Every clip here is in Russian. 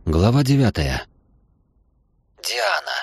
Глава 9. Диана.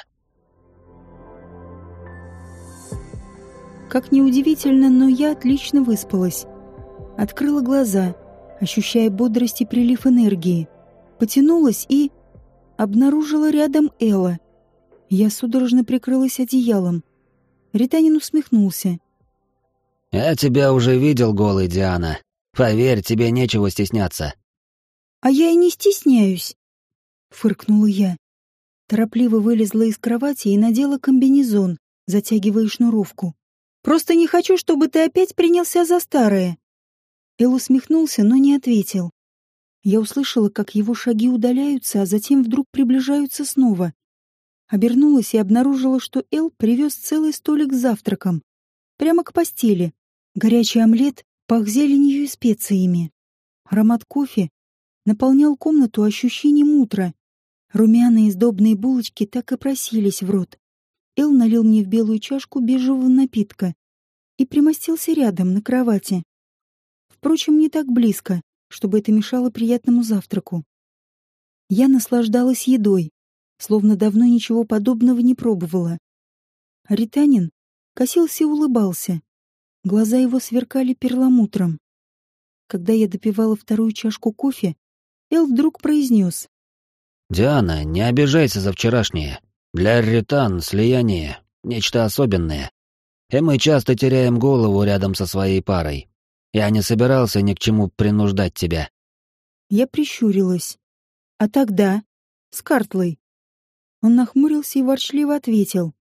Как ни удивительно, но я отлично выспалась. Открыла глаза, ощущая бодрость и прилив энергии. Потянулась и... обнаружила рядом Элла. Я судорожно прикрылась одеялом. Ританин усмехнулся. «Я тебя уже видел голой, Диана. Поверь, тебе нечего стесняться». «А я и не стесняюсь», — фыркнула я. Торопливо вылезла из кровати и надела комбинезон, затягивая шнуровку. «Просто не хочу, чтобы ты опять принялся за старое». Эл усмехнулся, но не ответил. Я услышала, как его шаги удаляются, а затем вдруг приближаются снова. Обернулась и обнаружила, что Эл привез целый столик с завтраком. Прямо к постели. Горячий омлет пах зеленью и специями. Аромат кофе наполнял комнату ощущением утра. Румяные сдобные булочки так и просились в рот. Эл налил мне в белую чашку бежевого напитка и примостился рядом на кровати. Впрочем, не так близко, чтобы это мешало приятному завтраку. Я наслаждалась едой, словно давно ничего подобного не пробовала. А Ританин косился и улыбался. Глаза его сверкали перламутром. Когда я допивала вторую чашку кофе, Эл вдруг произнес: «Диана, не обижайся за вчерашнее. Для Ритан слияние — нечто особенное. И мы часто теряем голову рядом со своей парой. Я не собирался ни к чему принуждать тебя». Я прищурилась. «А тогда? С Картлой?» Он нахмурился и ворчливо ответил: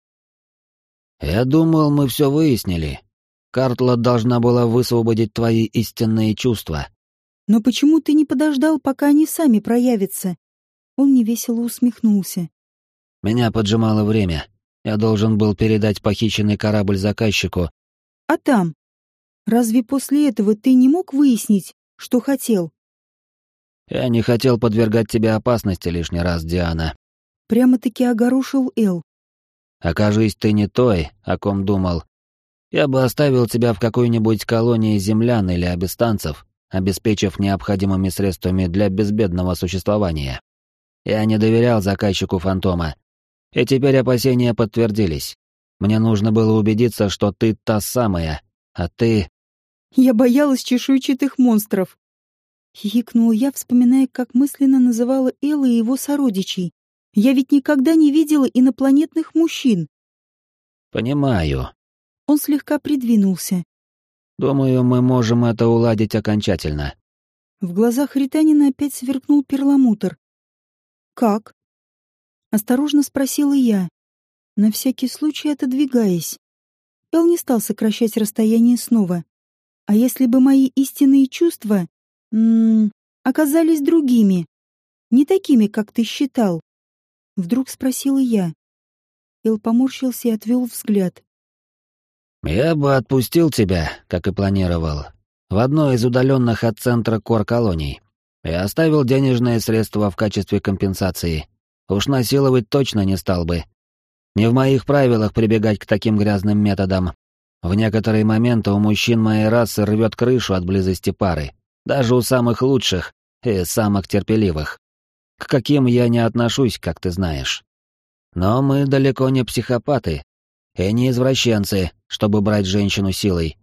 «Я думал, мы все выяснили. Картла должна была высвободить твои истинные чувства». «Но почему ты не подождал, пока они сами проявятся?» Он невесело усмехнулся. Меня поджимало время. Я должен был передать похищенный корабль заказчику. «А там? Разве после этого ты не мог выяснить, что хотел?» Я не хотел подвергать тебя опасности лишний раз, Диана. Прямо-таки огорошил Эл. Окажись ты не той, о ком думал. Я бы оставил тебя в какой-нибудь колонии землян или абистанцев, обеспечив необходимыми средствами для безбедного существования. Я не доверял заказчику Фантома, и теперь опасения подтвердились. Мне нужно было убедиться, что ты та самая, а ты... «Я боялась чешуйчатых монстров», — хихикнула я, вспоминая, как мысленно называла Элла и его сородичей. «Я ведь никогда не видела инопланетных мужчин». Понимаю. Он слегка придвинулся. Думаю, мы можем это уладить окончательно. В глазах Ританина опять сверкнул перламутр. «Как?» — осторожно спросила я, на всякий случай отодвигаясь. Эл не стал сокращать расстояние снова. «А если бы мои истинные чувства оказались другими, не такими, как ты считал?» Вдруг спросила я. Эл поморщился и отвел взгляд. Я бы отпустил тебя, как и планировал, в одно из удаленных от центра кор-колоний, и оставил денежные средства в качестве компенсации. Уж насиловать точно не стал бы. Не в моих правилах прибегать к таким грязным методам. В некоторые моменты у мужчин моей расы рвет крышу от близости пары, даже у самых лучших и самых терпеливых, к каким я не отношусь, как ты знаешь. Но мы далеко не психопаты и не извращенцы, чтобы брать женщину силой.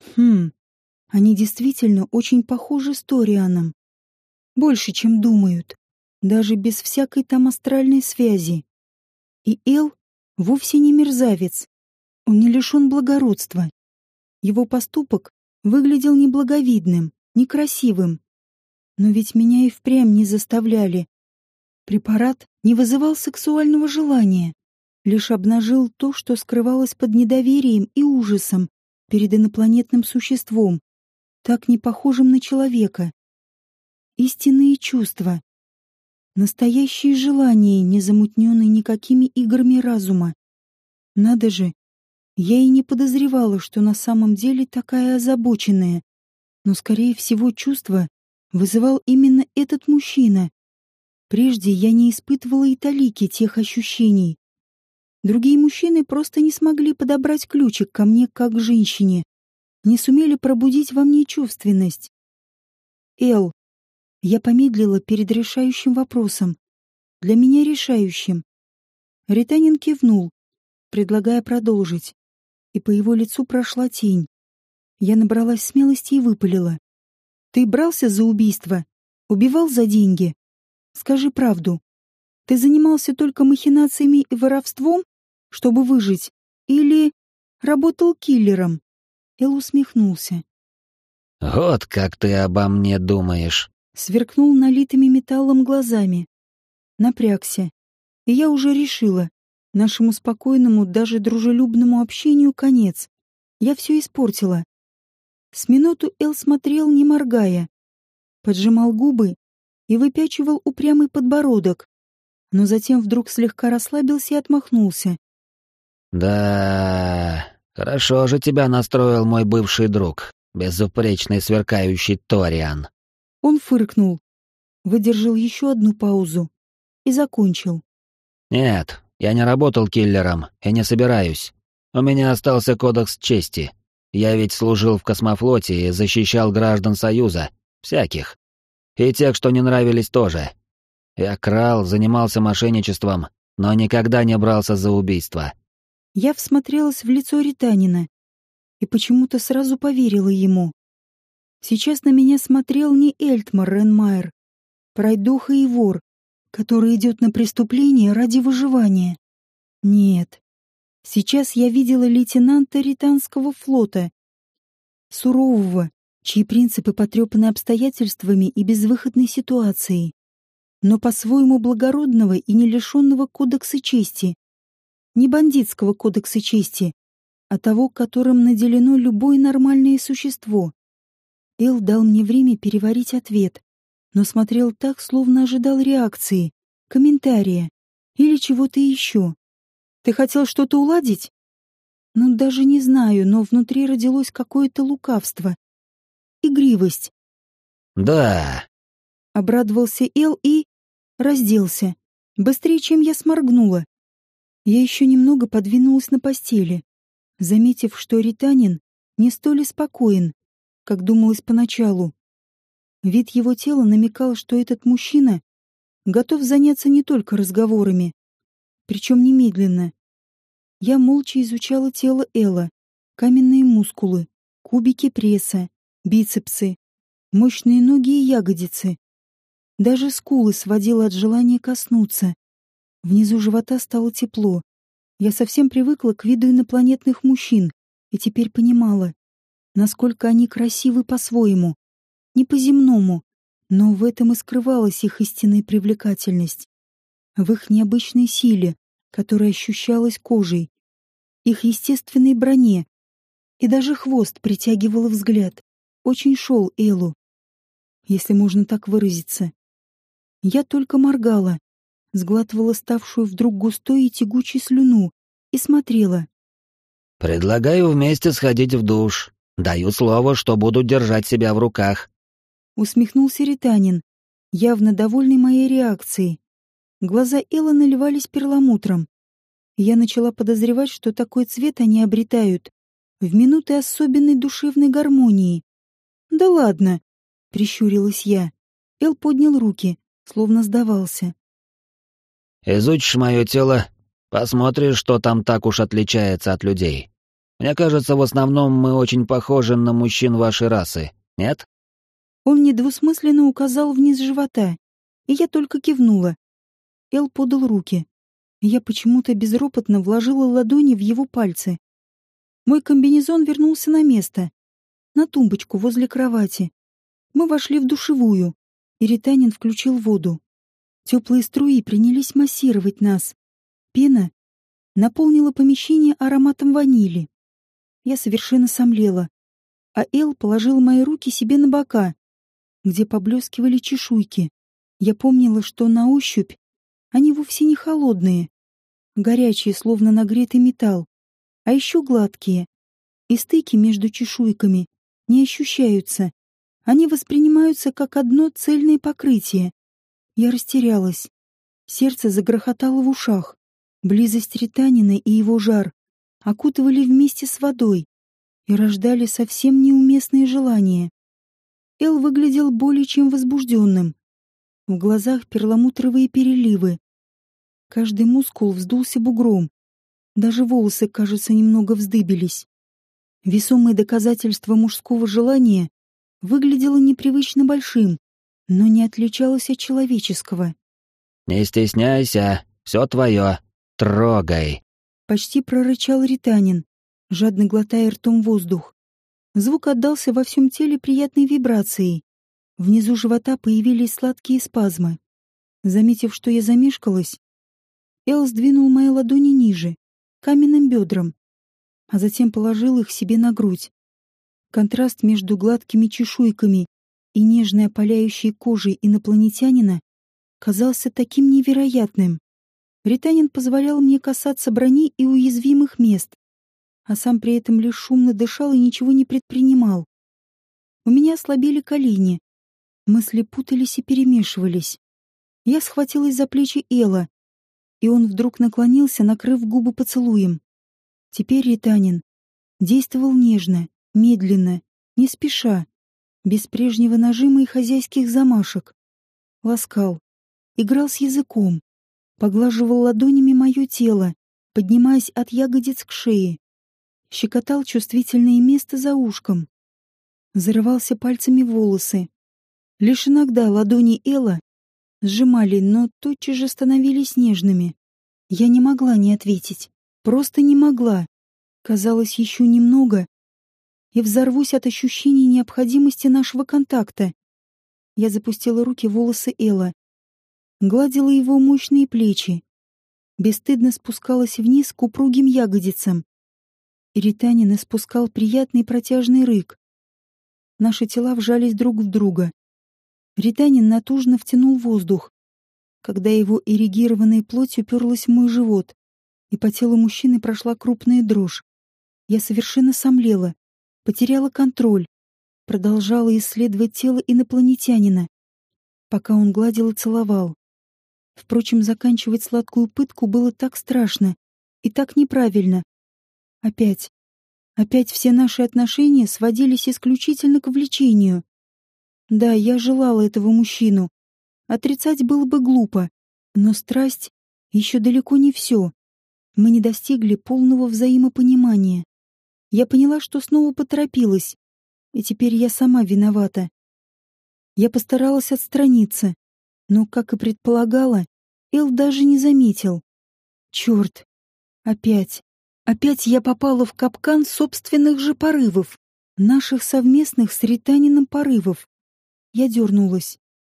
Они действительно очень похожи с Торианом. Больше, чем думают, даже без всякой там астральной связи. И Эл вовсе не мерзавец. Он не лишен благородства. Его поступок выглядел неблаговидным, некрасивым. Но ведь меня и впрямь не заставляли. Препарат не вызывал сексуального желания, лишь обнажил то, что скрывалось под недоверием и ужасом перед инопланетным существом, так не похожим на человека. Истинные чувства. Настоящие желания, не замутненные никакими играми разума. Надо же, я и не подозревала, что на самом деле такая озабоченная. Но, скорее всего, чувство вызывал именно этот мужчина. Прежде я не испытывала и талики тех ощущений. Другие мужчины просто не смогли подобрать ключик ко мне как к женщине, не сумели пробудить во мне чувственность. «Эл», я помедлила перед решающим вопросом. для меня решающим. Ританин кивнул, предлагая продолжить, и по его лицу прошла тень. Я набралась смелости и выпалила. «Ты брался за убийство? Убивал за деньги? Скажи правду. Ты занимался только махинациями и воровством, чтобы выжить? Или работал киллером?» Эл усмехнулся. «Вот как ты обо мне думаешь!» Сверкнул налитыми металлом глазами. Напрягся. И я уже решила. Нашему спокойному, даже дружелюбному общению конец. Я все испортила. С минуту Эл смотрел, не моргая. Поджимал губы и выпячивал упрямый подбородок. Но затем вдруг слегка расслабился и отмахнулся. «Да, хорошо же тебя настроил мой бывший друг, безупречный сверкающий Ториан». Он фыркнул, выдержал еще одну паузу и закончил. «Нет, я не работал киллером и не собираюсь. У меня остался кодекс чести. Я ведь служил в космофлоте и защищал граждан Союза, всяких. И тех, что не нравились, тоже. Я крал, занимался мошенничеством, но никогда не брался за убийство». Я всмотрелась в лицо Ританина и почему-то сразу поверила ему. Сейчас на меня смотрел не Эльтмар Ренмайер, пройдоха и вор, который идет на преступление ради выживания. Нет. Сейчас я видела лейтенанта Ританского флота, сурового, чьи принципы потрепаны обстоятельствами и безвыходной ситуацией, но по-своему благородного и не лишенного кодекса чести. Не бандитского кодекса чести, а того, которым наделено любое нормальное существо. Эл дал мне время переварить ответ, но смотрел так, словно ожидал реакции, комментария или чего-то еще. «Ты хотел что-то уладить?» Ну, даже не знаю, но внутри родилось какое-то лукавство. Игривость. «Да», — обрадовался Эл и разделся. Быстрее, чем я сморгнула. Я еще немного подвинулась на постели, заметив, что Ританин не столь спокоен, как думалось поначалу. Вид его тела намекал, что этот мужчина готов заняться не только разговорами, причем немедленно. Я молча изучала тело Элла, каменные мускулы, кубики пресса, бицепсы, мощные ноги и ягодицы. Даже скулы сводило от желания коснуться. Внизу живота стало тепло. Я совсем привыкла к виду инопланетных мужчин и теперь понимала, насколько они красивы по-своему, не по-земному, но в этом и скрывалась их истинная привлекательность. В их необычной силе, которая ощущалась кожей, их естественной броне, и даже хвост притягивал взгляд. Очень шел Элу, если можно так выразиться. Я только моргала, сглатывала ставшую вдруг густой и тягучей слюну и смотрела. «Предлагаю вместе сходить в душ. Даю слово, что буду держать себя в руках». Усмехнулся Ританин, явно довольный моей реакцией. Глаза Элла наливались перламутром. Я начала подозревать, что такой цвет они обретают в минуты особенной душевной гармонии. «Да ладно!» — прищурилась я. Эл поднял руки, словно сдавался. «Изучишь мое тело, посмотришь, что там так уж отличается от людей. Мне кажется, в основном мы очень похожи на мужчин вашей расы, нет?» Он недвусмысленно указал вниз живота, и я только кивнула. Эл подал руки. Я почему-то безропотно вложила ладони в его пальцы. Мой комбинезон вернулся на место, на тумбочку возле кровати. Мы вошли в душевую, и Ританин включил воду. Теплые струи принялись массировать нас. Пена наполнила помещение ароматом ванили. Я совершенно сомлела, а Эл положил мои руки себе на бока, где поблескивали чешуйки. Я помнила, что на ощупь они вовсе не холодные, горячие, словно нагретый металл, а еще гладкие, и стыки между чешуйками не ощущаются. Они воспринимаются как одно цельное покрытие. Я растерялась. Сердце загрохотало в ушах. Близость Ританина и его жар окутывали вместе с водой и рождали совсем неуместные желания. Эл выглядел более чем возбужденным. В глазах перламутровые переливы, Каждый мускул вздулся бугром. Даже волосы, кажется, немного вздыбились. Весомое доказательство мужского желания выглядело непривычно большим, но не отличалось от человеческого. «Не стесняйся, все твое. Трогай!» Почти прорычал Ританин, жадно глотая ртом воздух. Звук отдался во всем теле приятной вибрацией. Внизу живота появились сладкие спазмы. Заметив, что я замешкалась, Эл сдвинул мои ладони ниже, каменным бедрам, а затем положил их себе на грудь. Контраст между гладкими чешуйками и нежной опаляющей кожей инопланетянина казался таким невероятным. Ританин позволял мне касаться брони и уязвимых мест, а сам при этом лишь шумно дышал и ничего не предпринимал. У меня ослабели колени, мысли путались и перемешивались. Я схватилась за плечи Эла, и он вдруг наклонился, накрыв губы поцелуем. Теперь Ританин действовал нежно, медленно, не спеша, без прежнего нажима и хозяйских замашек. Ласкал, играл с языком, поглаживал ладонями мое тело, поднимаясь от ягодиц к шее, щекотал чувствительное место за ушком, зарывался пальцами в волосы. Лишь иногда ладони Эла сжимали, но тотчас же становились нежными. Я не могла не ответить, просто не могла. Казалось, еще немного, и взорвусь от ощущения необходимости нашего контакта. Я запустила руки в волосы Эла, гладила его мощные плечи, бесстыдно спускалась вниз к упругим ягодицам. И Ританин испускал приятный протяжный рык. Наши тела вжались друг в друга. Ританин натужно втянул воздух, когда его эрегированная плоть уперлась в мой живот, и по телу мужчины прошла крупная дрожь. Я совершенно сомлела, потеряла контроль, продолжала исследовать тело инопланетянина, пока он гладил и целовал. Впрочем, заканчивать сладкую пытку было так страшно и так неправильно. Опять все наши отношения сводились исключительно к влечению. Да, я желала этого мужчину. Отрицать было бы глупо, но страсть еще далеко не все. Мы не достигли полного взаимопонимания. Я поняла, что снова поторопилась, и теперь я сама виновата. Я постаралась отстраниться, но, как и предполагала, Эл даже не заметил. Черт! Опять я попала в капкан собственных же порывов, наших совместных с Ританином порывов. Я дернулась.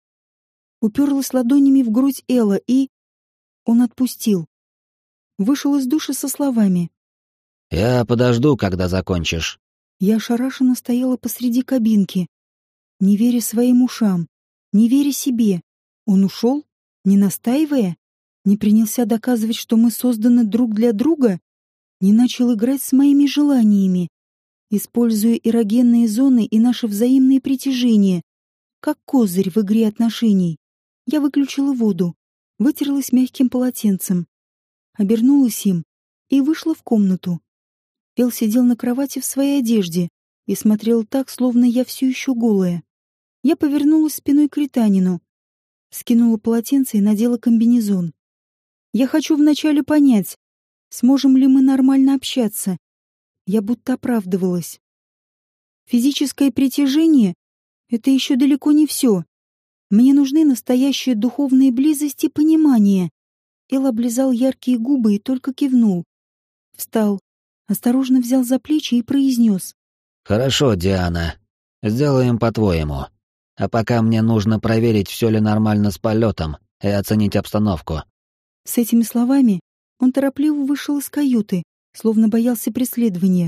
Уперлась ладонями в грудь Эла, и... Он отпустил. Вышел из душа со словами: «Я подожду, когда закончишь». Я ошарашенно стояла посреди кабинки, не веря своим ушам, не веря себе. Он ушел, не настаивая, не принялся доказывать, что мы созданы друг для друга, не начал играть с моими желаниями, используя эрогенные зоны и наше взаимное притяжение, как козырь в игре отношений. Я выключила воду, вытерлась мягким полотенцем, обернулась им и вышла в комнату. Эл сидел на кровати в своей одежде и смотрел так, словно я все еще голая. Я повернулась спиной к Ританину, скинула полотенце и надела комбинезон. Я хочу вначале понять, сможем ли мы нормально общаться. Я будто оправдывалась. Физическое притяжение — это еще далеко не все. Мне нужны настоящая духовная близость и понимание. Эл облизал яркие губы и только кивнул. Встал, осторожно взял за плечи и произнес: «Хорошо, Диана. Сделаем по-твоему. А пока мне нужно проверить, все ли нормально с полетом, и оценить обстановку». С этими словами он торопливо вышел из каюты, словно боялся преследования.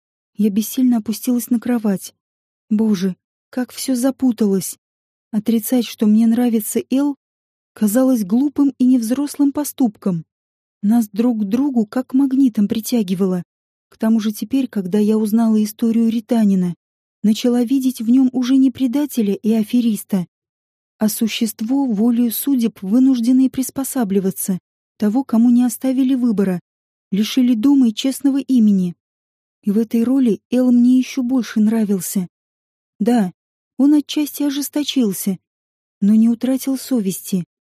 Я бессильно опустилась на кровать. Боже, как все запуталось. Отрицать, что мне нравится Эл, казалось глупым и невзрослым поступком. Нас друг к другу как магнитом притягивало. К тому же теперь, когда я узнала историю Ританина, начала видеть в нем уже не предателя и афериста, а существо, волею судеб, вынужденное приспосабливаться, того, кому не оставили выбора, лишили дома и честного имени. И в этой роли Эл мне еще больше нравился. Да, он отчасти ожесточился, но не утратил совести.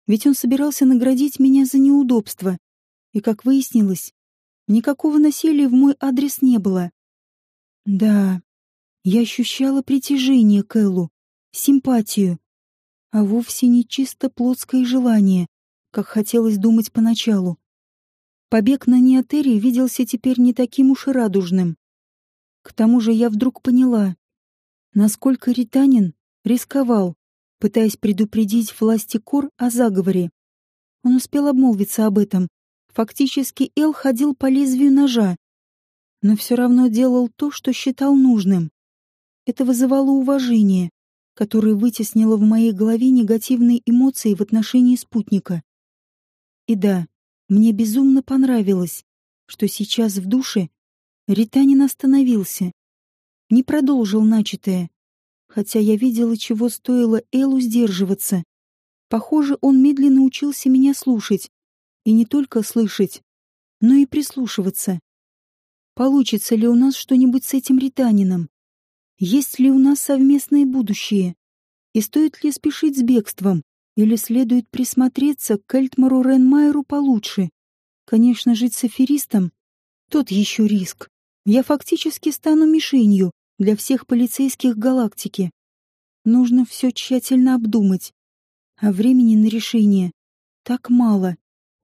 Ведь он собирался наградить меня за неудобство. И, как выяснилось, никакого насилия в мой адрес не было. Да, я ощущала притяжение к Эллу, симпатию, а вовсе не чисто плотское желание, как хотелось думать поначалу. Побег на Неотерии виделся теперь не таким уж и радужным. К тому же я вдруг поняла, насколько Ританин рисковал, пытаясь предупредить власти Кор о заговоре. Он успел обмолвиться об этом. Фактически Эл ходил по лезвию ножа, но все равно делал то, что считал нужным. Это вызывало уважение, которое вытеснило в моей голове негативные эмоции в отношении спутника. И да, мне безумно понравилось, что сейчас в душе Ританин остановился, не продолжил начатое, хотя я видела, чего стоило Элу сдерживаться. Похоже, он медленно учился меня слушать, и не только слышать, но и прислушиваться. Получится ли у нас что-нибудь с этим Ританином? Есть ли у нас совместное будущее? И стоит ли спешить с бегством? Или следует присмотреться к Эльтмару Ренмайеру получше? Конечно, жить с аферистом — тот еще риск. Я фактически стану мишенью для всех полицейских галактики. Нужно все тщательно обдумать. А времени на решение так мало.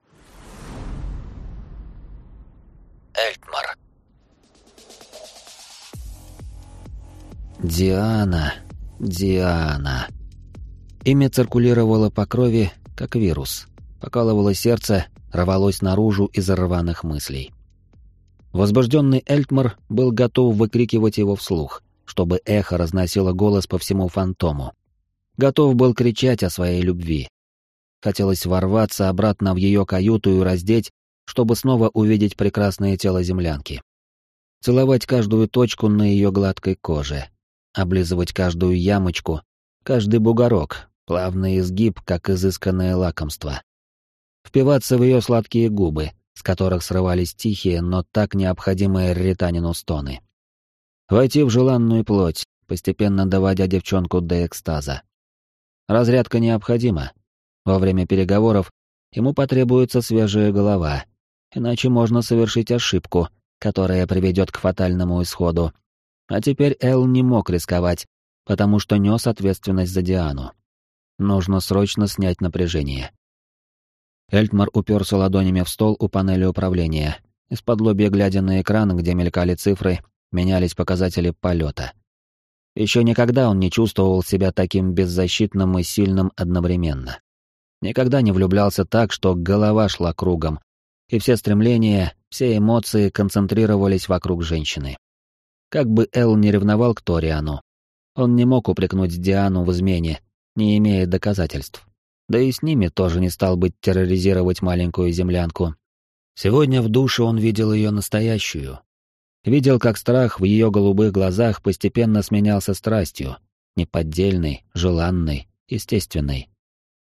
Эльтмар. Диана. Имя циркулировало по крови, как вирус. Покалывало сердце, рвалось наружу из рваных мыслей. Возбужденный Эльтмар был готов выкрикивать его вслух, чтобы эхо разносило голос по всему фантому. Готов был кричать о своей любви. Хотелось ворваться обратно в ее каюту и раздеть, чтобы снова увидеть прекрасное тело землянки. Целовать каждую точку на ее гладкой коже, облизывать каждую ямочку, каждый бугорок, плавный изгиб, как изысканное лакомство. Впиваться в ее сладкие губы, с которых срывались тихие, но так необходимые Ританину стоны. Войти в желанную плоть, постепенно доводя девчонку до экстаза. Разрядка необходима. Во время переговоров ему потребуется свежая голова, иначе можно совершить ошибку, которая приведет к фатальному исходу. А теперь Эл не мог рисковать, потому что нес ответственность за Диану. Нужно срочно снять напряжение. Эльтмар уперся ладонями в стол у панели управления, исподлобья глядя на экран, где мелькали цифры, менялись показатели полета. Еще никогда он не чувствовал себя таким беззащитным и сильным одновременно. Никогда не влюблялся так, что голова шла кругом, и все стремления, все эмоции концентрировались вокруг женщины. Как бы Эл не ревновал к Ториану, он не мог упрекнуть Диану в измене, не имея доказательств. Да и с ними тоже не стал бы терроризировать маленькую землянку. Сегодня в душе он видел ее настоящую. Видел, как страх в ее голубых глазах постепенно сменялся страстью, неподдельной, желанной, естественной.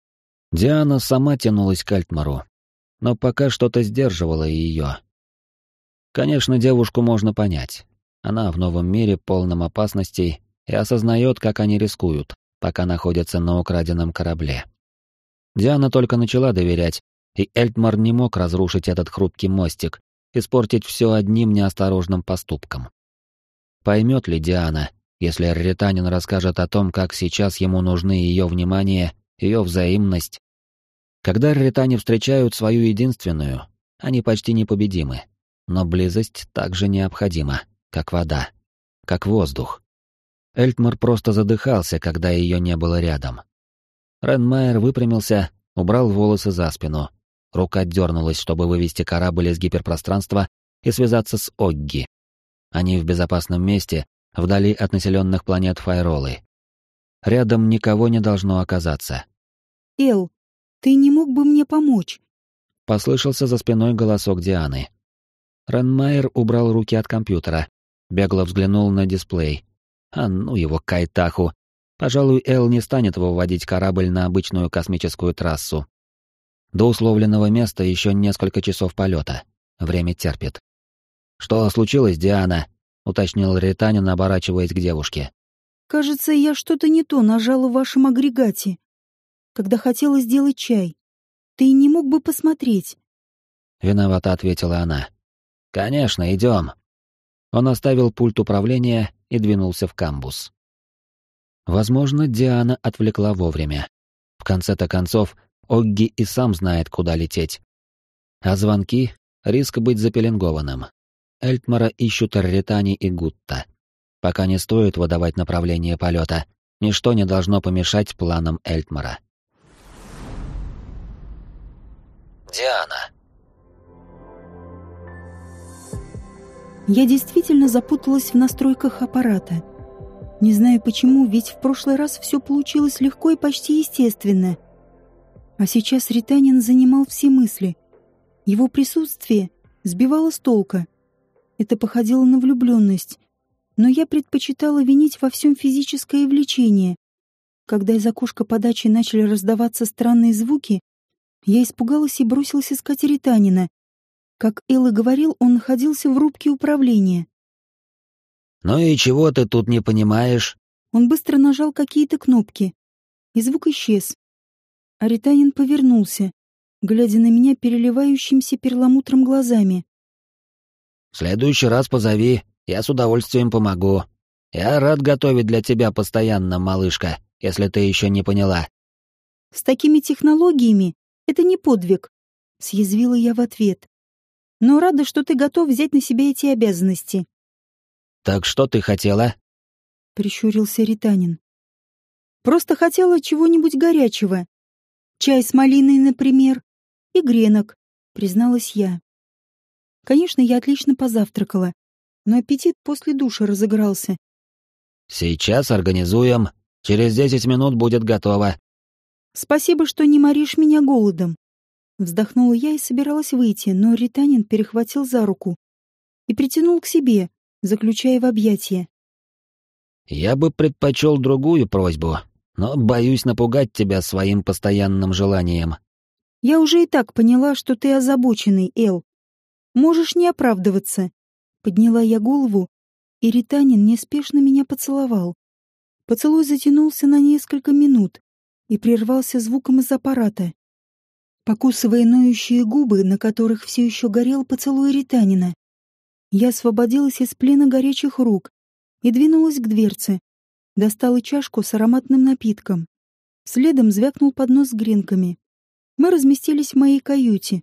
Диана сама тянулась к Эльтмару, но пока что-то сдерживало ее. Конечно, девушку можно понять. Она в новом мире, полном опасностей, и осознает, как они рискуют, пока находятся на украденном корабле. Диана только начала доверять, и Эльтмар не мог разрушить этот хрупкий мостик, испортить все одним неосторожным поступком. Поймет ли Диана, если Ританин расскажет о том, как сейчас ему нужны ее внимание, ее взаимность? Когда Ритане встречают свою единственную, они почти непобедимы, но близость также необходима, как вода, как воздух. Эльтмар просто задыхался, когда ее не было рядом. Ренмайер выпрямился, убрал волосы за спину. Рука дернулась, чтобы вывести корабль из гиперпространства и связаться с Огги. Они в безопасном месте, вдали от населенных планет Файролы. Рядом никого не должно оказаться. «Эл, ты не мог бы мне помочь?» Послышался за спиной голосок Дианы. Ренмайер убрал руки от компьютера, бегло взглянул на дисплей. А ну его кайтаху. Пожалуй, Эл не станет выводить корабль на обычную космическую трассу. До условленного места еще несколько часов полета. Время терпит. «Что случилось, Диана?» — уточнил Ританин, оборачиваясь к девушке. «Кажется, я что-то не то нажала в вашем агрегате, когда хотела сделать чай». ты не мог бы посмотреть?» Виновато ответила она. «Конечно, идем». Он оставил пульт управления и двинулся в камбус. Возможно, Диана отвлекла вовремя. В конце-то концов, Огги и сам знает, куда лететь. А звонки — риск быть запеленгованным. Эльтмара ищут Рритани и Гутта. Пока не стоит выдавать направление полета. Ничто не должно помешать планам Эльтмара. Диана. Я действительно запуталась в настройках аппарата. Не знаю почему, ведь в прошлый раз все получилось легко и почти естественно. А сейчас Ританин занимал все мысли. Его присутствие сбивало с толка. Это походило на влюбленность. Но я предпочитала винить во всем физическое влечение. Когда из окошка подачи начали раздаваться странные звуки, я испугалась и бросилась искать Ританина. Как Эл и говорил, он находился в рубке управления. «Ну и чего ты тут не понимаешь?» Он быстро нажал какие-то кнопки, и звук исчез. А Ританин повернулся, глядя на меня переливающимся перламутром глазами. «В следующий раз позови, я с удовольствием помогу. Я рад готовить для тебя постоянно, малышка, если ты еще не поняла». «С такими технологиями это не подвиг», — съязвила я в ответ. «Но рада, что ты готов взять на себя эти обязанности». «Так что ты хотела?» — прищурился Ританин. «Просто хотела чего-нибудь горячего. Чай с малиной, например, и гренок», — призналась я. Конечно, я отлично позавтракала, но аппетит после душа разыгрался. «Сейчас организуем. Через 10 минут будет готово». «Спасибо, что не моришь меня голодом». Вздохнула я и собиралась выйти, но Ританин перехватил за руку и притянул к себе, заключая в объятия. «Я бы предпочел другую просьбу, но боюсь напугать тебя своим постоянным желанием». «Я уже и так поняла, что ты озабоченный, Эл. Можешь не оправдываться». Подняла я голову, и Ританин неспешно меня поцеловал. Поцелуй затянулся на несколько минут и прервался звуком из аппарата. Покусывая ноющие губы, на которых все еще горел поцелуй Ританина, я освободилась из плена горячих рук и двинулась к дверце. Достала чашку с ароматным напитком. Следом звякнул поднос с гренками. Мы разместились в моей каюте.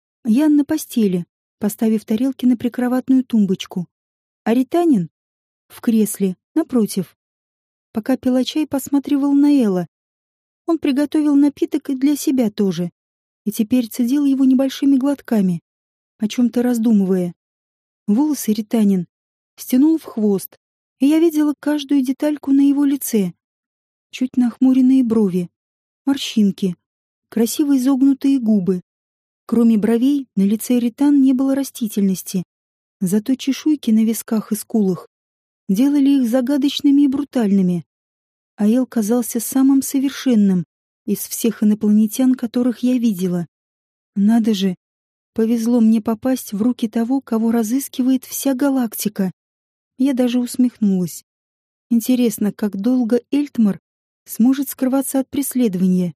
Я на постели, поставив тарелки на прикроватную тумбочку. А Ританин в кресле, напротив. Пока пила чай, посматривал на Элла. Он приготовил напиток и для себя тоже. И теперь цедил его небольшими глотками, о чем-то раздумывая. Волосы Ританин стянул в хвост, и я видела каждую детальку на его лице. Чуть нахмуренные брови, морщинки, красиво изогнутые губы. Кроме бровей, на лице Ритан не было растительности, зато чешуйки на висках и скулах делали их загадочными и брутальными. А Эл казался самым совершенным из всех инопланетян, которых я видела. Надо же, повезло мне попасть в руки того, кого разыскивает вся галактика. Я даже усмехнулась. Интересно, как долго Эльтмар сможет скрываться от преследования?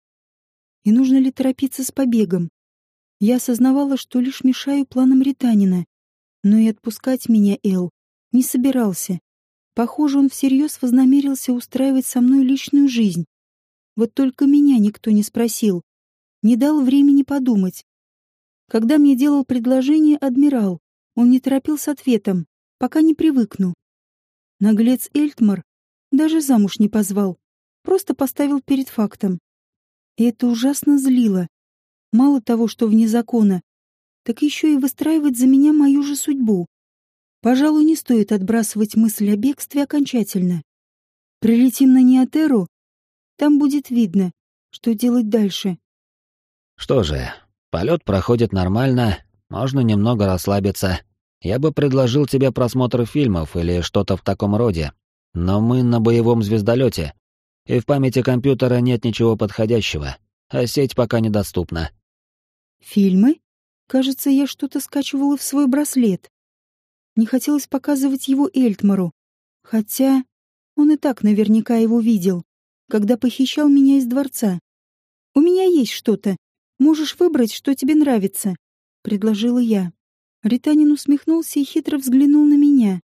И нужно ли торопиться с побегом? Я осознавала, что лишь мешаю планам Ританина, но и отпускать меня Эл не собирался. Похоже, он всерьез вознамерился устраивать со мной личную жизнь. Вот только меня никто не спросил, не дал времени подумать. Когда мне делал предложение адмирал, он не торопил с ответом, пока не привыкну. Наглец Эльтмар даже замуж не позвал, просто поставил перед фактом. И это ужасно злило. Мало того, что вне закона, так еще и выстраивать за меня мою же судьбу. Пожалуй, не стоит отбрасывать мысль о бегстве окончательно. Прилетим на Неотеру, там будет видно, что делать дальше. Что же, полет проходит нормально, можно немного расслабиться. Я бы предложил тебе просмотр фильмов или что-то в таком роде. Но мы на боевом звездолете, и в памяти компьютера нет ничего подходящего, а сеть пока недоступна. Фильмы? Кажется, я что-то скачивала в свой браслет. Не хотелось показывать его Эльтмару, хотя он и так наверняка его видел, когда похищал меня из дворца. У меня есть что-то, Можешь выбрать, что тебе нравится», — предложила я. Ританин усмехнулся и хитро взглянул на меня.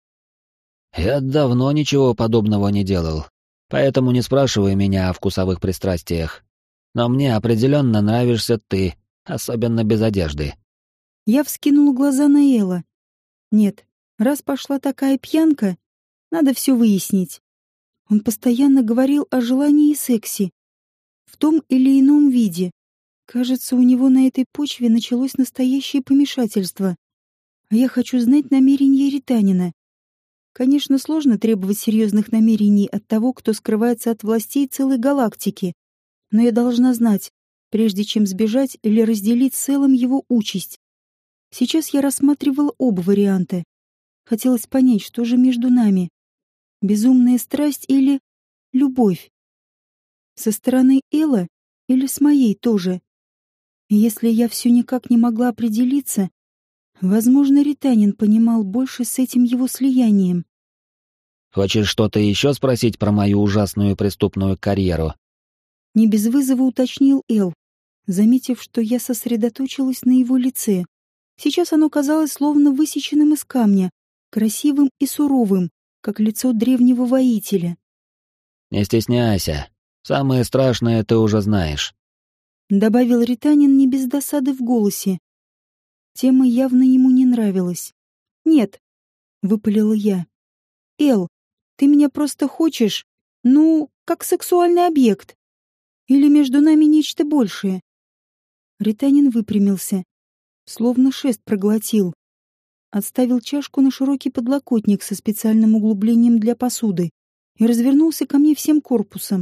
«Я давно ничего подобного не делал, поэтому не спрашивай меня о вкусовых пристрастиях. Но мне определенно нравишься ты, особенно без одежды». Я вскинула глаза на Элла. Нет, раз пошла такая пьянка, надо все выяснить. Он постоянно говорил о желании и сексе, в том или ином виде. Кажется, у него на этой почве началось настоящее помешательство. А я хочу знать намерения Ританина. Конечно, сложно требовать серьезных намерений от того, кто скрывается от властей целой галактики. Но я должна знать, прежде чем сбежать или разделить с Эллом его участь. Сейчас я рассматривала оба варианта. Хотелось понять, что же между нами. Безумная страсть или любовь? Со стороны Элла или с моей тоже? И если я все никак не могла определиться, возможно, Ританин понимал больше с этим его слиянием. «Хочешь что-то еще спросить про мою ужасную преступную карьеру?» Не без вызова уточнил Эл, заметив, что я сосредоточилась на его лице. Сейчас оно казалось словно высеченным из камня, красивым и суровым, как лицо древнего воителя. «Не стесняйся. Самое страшное ты уже знаешь», — добавил Ританин не без досады в голосе. Тема явно ему не нравилась. «Нет», — выпалила я. «Эл, ты меня просто хочешь, как сексуальный объект. Или между нами нечто большее?» Ританин выпрямился, словно шест проглотил. Отставил чашку на широкий подлокотник со специальным углублением для посуды и развернулся ко мне всем корпусом.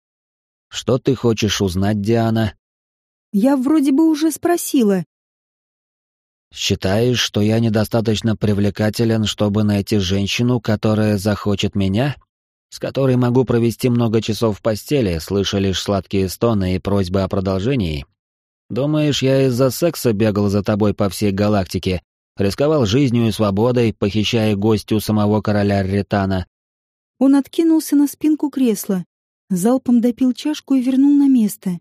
«Что ты хочешь узнать, Диана?» «Я вроде бы уже спросила». «Считаешь, что я недостаточно привлекателен, чтобы найти женщину, которая захочет меня? С которой могу провести много часов в постели, слыша лишь сладкие стоны и просьбы о продолжении? Думаешь, я из-за секса бегал за тобой по всей галактике, рисковал жизнью и свободой, похищая гостью самого короля Ритана?» Он откинулся на спинку кресла, залпом допил чашку и вернул на место.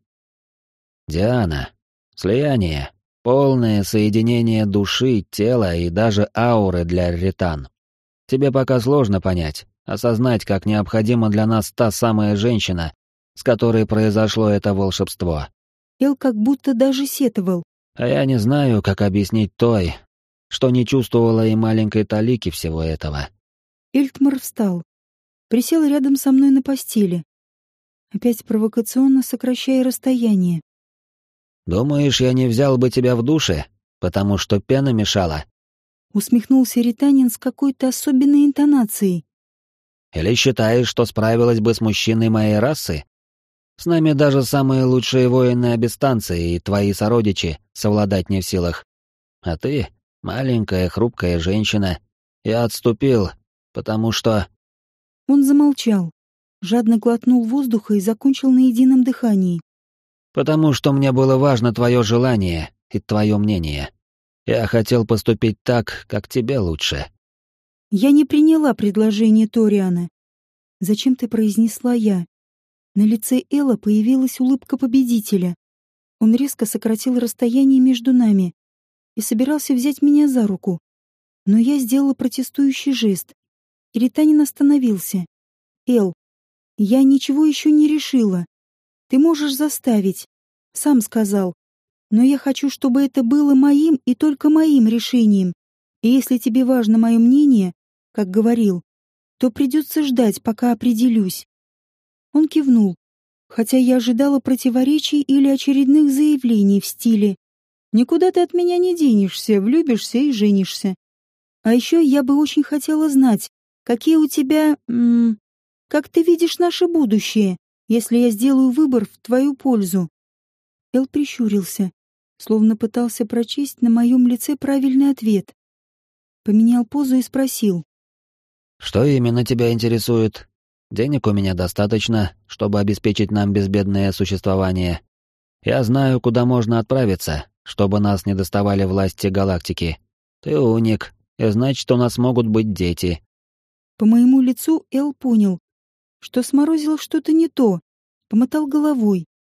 «Диана, слияние, полное соединение души, тела и даже ауры для Ритан. Тебе пока сложно понять, осознать, как необходима для нас та самая женщина, с которой произошло это волшебство. Эл как будто даже сетовал. А я не знаю, как объяснить той, что не чувствовала и маленькой талики всего этого». Эльтмар встал, присел рядом со мной на постели, опять провокационно сокращая расстояние. «Думаешь, я не взял бы тебя в душе, потому что пена мешала?» Усмехнулся Ританин с какой-то особенной интонацией. «Или считаешь, что справилась бы с мужчиной моей расы? С нами даже самые лучшие воины обестанции и твои сородичи совладать не в силах. А ты, маленькая хрупкая женщина, я отступил, потому что...» Он замолчал, жадно глотнул воздуха и закончил на едином дыхании. «Потому что мне было важно твое желание и твое мнение. Я хотел поступить так, как тебе лучше». Я не приняла предложение Ториана. «Зачем ты произнесла я?» На лице Элла появилась улыбка победителя. Он резко сократил расстояние между нами и собирался взять меня за руку. Но я сделала протестующий жест, и Ританин остановился. «Эл, я ничего еще не решила. Ты можешь заставить. Сам сказал. Но я хочу, чтобы это было моим и только моим решением. И если тебе важно мое мнение, как говорил, то придется ждать, пока определюсь». Он кивнул, хотя я ожидала противоречий или очередных заявлений в стиле «Никуда ты от меня не денешься, влюбишься и женишься». А еще я бы очень хотела знать, какие у тебя... как ты видишь наше будущее, если я сделаю выбор в твою пользу. Эл прищурился, словно пытался прочесть на моем лице правильный ответ. Поменял позу и спросил. «Что именно тебя интересует? Денег у меня достаточно, чтобы обеспечить нам безбедное существование. Я знаю, куда можно отправиться, чтобы нас не доставали власти галактики. Ты уник, и значит, у нас могут быть дети». По моему лицу Эл понял, что сморозил что-то не то, помотал головой.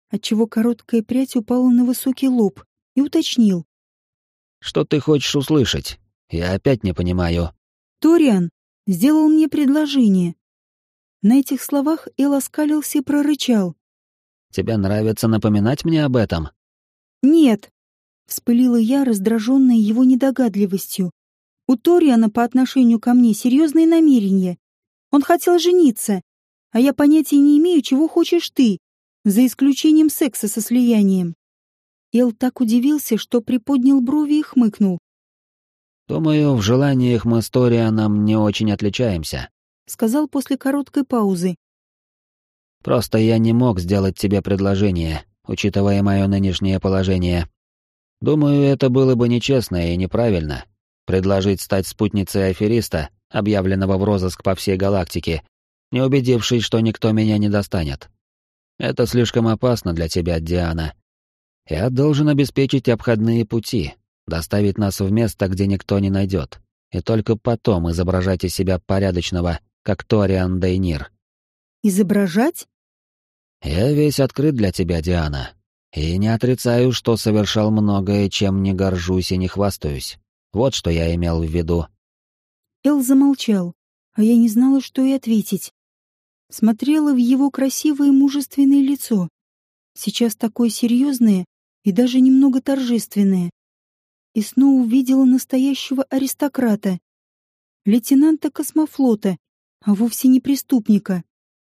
отчего короткая прядь упала на высокий лоб, и уточнил. «Что ты хочешь услышать? Я опять не понимаю». «Ториан сделал мне предложение». На этих словах Эл оскалился и прорычал. «Тебе нравится напоминать мне об этом?» «Нет», — вспылила я, раздраженная его недогадливостью. «У Ториана по отношению ко мне серьезные намерения. Он хотел жениться, а я понятия не имею, чего хочешь ты, за исключением секса со слиянием». Эл так удивился, что приподнял брови и хмыкнул. «Думаю, в желаниях мы с Торианом не очень отличаемся», — сказал после короткой паузы. «Просто я не мог сделать тебе предложение, учитывая мое нынешнее положение. Думаю, это было бы нечестно и неправильно. Предложить стать спутницей афериста, объявленного в розыск по всей галактике, не убедившись, что никто меня не достанет. Это слишком опасно для тебя, Диана. Я должен обеспечить обходные пути, доставить нас в место, где никто не найдет, и только потом изображать из себя порядочного, как Ториан Дейнир». «Изображать?» «Я весь открыт для тебя, Диана, и не отрицаю, что совершал многое, чем не горжусь и не хвастаюсь. Вот что я имел в виду». Эл замолчал, а я не знала, что и ответить. Смотрела в его красивое мужественное лицо, сейчас такое серьезное и даже немного торжественное, и снова увидела настоящего аристократа, лейтенанта космофлота, а вовсе не преступника.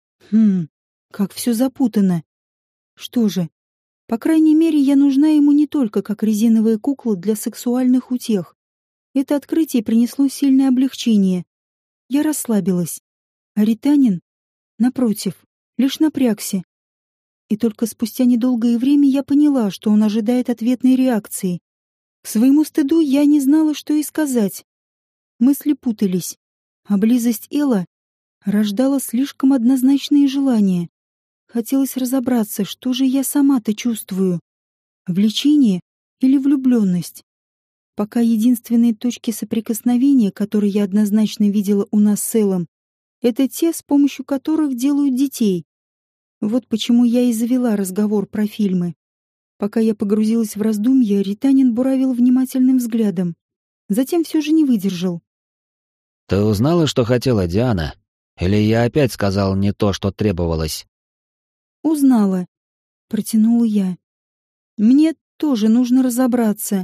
Как все запутано. Что же, по крайней мере, я нужна ему не только как резиновая кукла для сексуальных утех. Это открытие принесло сильное облегчение. Я расслабилась. А Ританин, напротив, лишь напрягся. И только спустя недолгое время я поняла, что он ожидает ответной реакции. К своему стыду я не знала, что и сказать. Мысли путались, а близость Элла рождала слишком однозначные желания. Хотелось разобраться, что же я сама-то чувствую. Влечение или влюбленность? Пока единственные точки соприкосновения, которые я однозначно видела у нас с Эллом, это те, с помощью которых делают детей. Вот почему я и завела разговор про фильмы. Пока я погрузилась в раздумья, Ританин буравил внимательным взглядом. Затем все же не выдержал. «Ты узнала, что хотела, Диана? Или я опять сказал не то, что требовалось?» «Узнала», — протянула я. «Мне тоже нужно разобраться.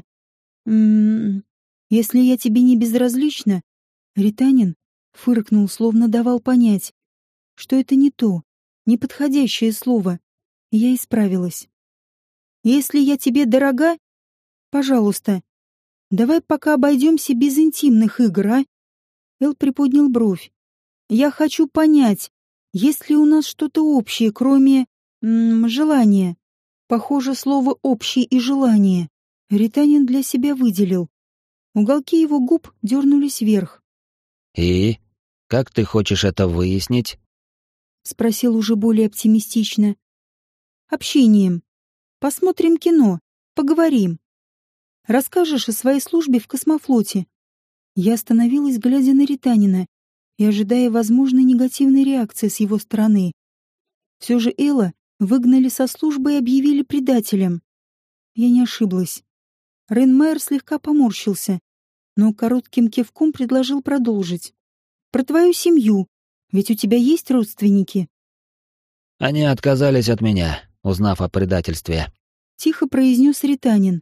Если я тебе не безразлична...» Ританин фыркнул, словно давал понять, что это не то, неподходящее слово. Я исправилась. «Если я тебе дорога, пожалуйста, давай пока обойдемся без интимных игр, а?» Эл приподнял бровь. «Я хочу понять, есть ли у нас что-то общее, кроме... желания?» Похоже, слово «общий» и «желание» Ританин для себя выделил. Уголки его губ дернулись вверх. «И? Как ты хочешь это выяснить?» — спросил уже более оптимистично. «Общением. Посмотрим кино, поговорим. Расскажешь о своей службе в космофлоте». Я остановилась, глядя на Ританина и ожидая возможной негативной реакции с его стороны. Все же Элла выгнали со службы и объявили предателем. Я не ошиблась. Рейнмайер слегка поморщился, но коротким кивком предложил продолжить. «Про твою семью. Ведь у тебя есть родственники?» «Они отказались от меня, узнав о предательстве», — тихо произнес Ританин.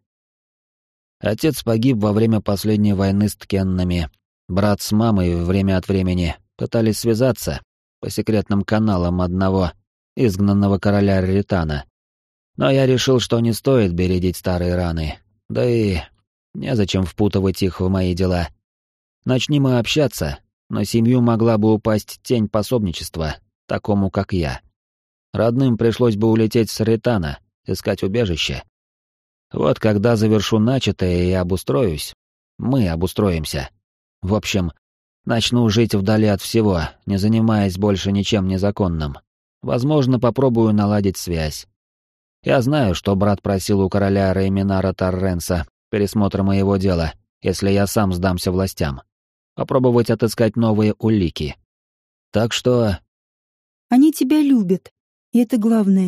Отец погиб во время последней войны с ткеннами. Брат с мамой время от времени пытались связаться по секретным каналам одного изгнанного короля Ритана. Но я решил, что не стоит бередить старые раны, да и незачем впутывать их в мои дела. Начни мы общаться, на семью могла бы упасть тень пособничества, такому как я. Родным пришлось бы улететь с Ритана, искать убежище. Вот когда завершу начатое и обустроюсь, мы обустроимся. В общем, начну жить вдали от всего, не занимаясь больше ничем незаконным. Возможно, попробую наладить связь. Я знаю, что брат просил у короля Рейминара Торренса пересмотра моего дела, если я сам сдамся властям. Попробовать отыскать новые улики. Так что... «Они тебя любят, и это главное.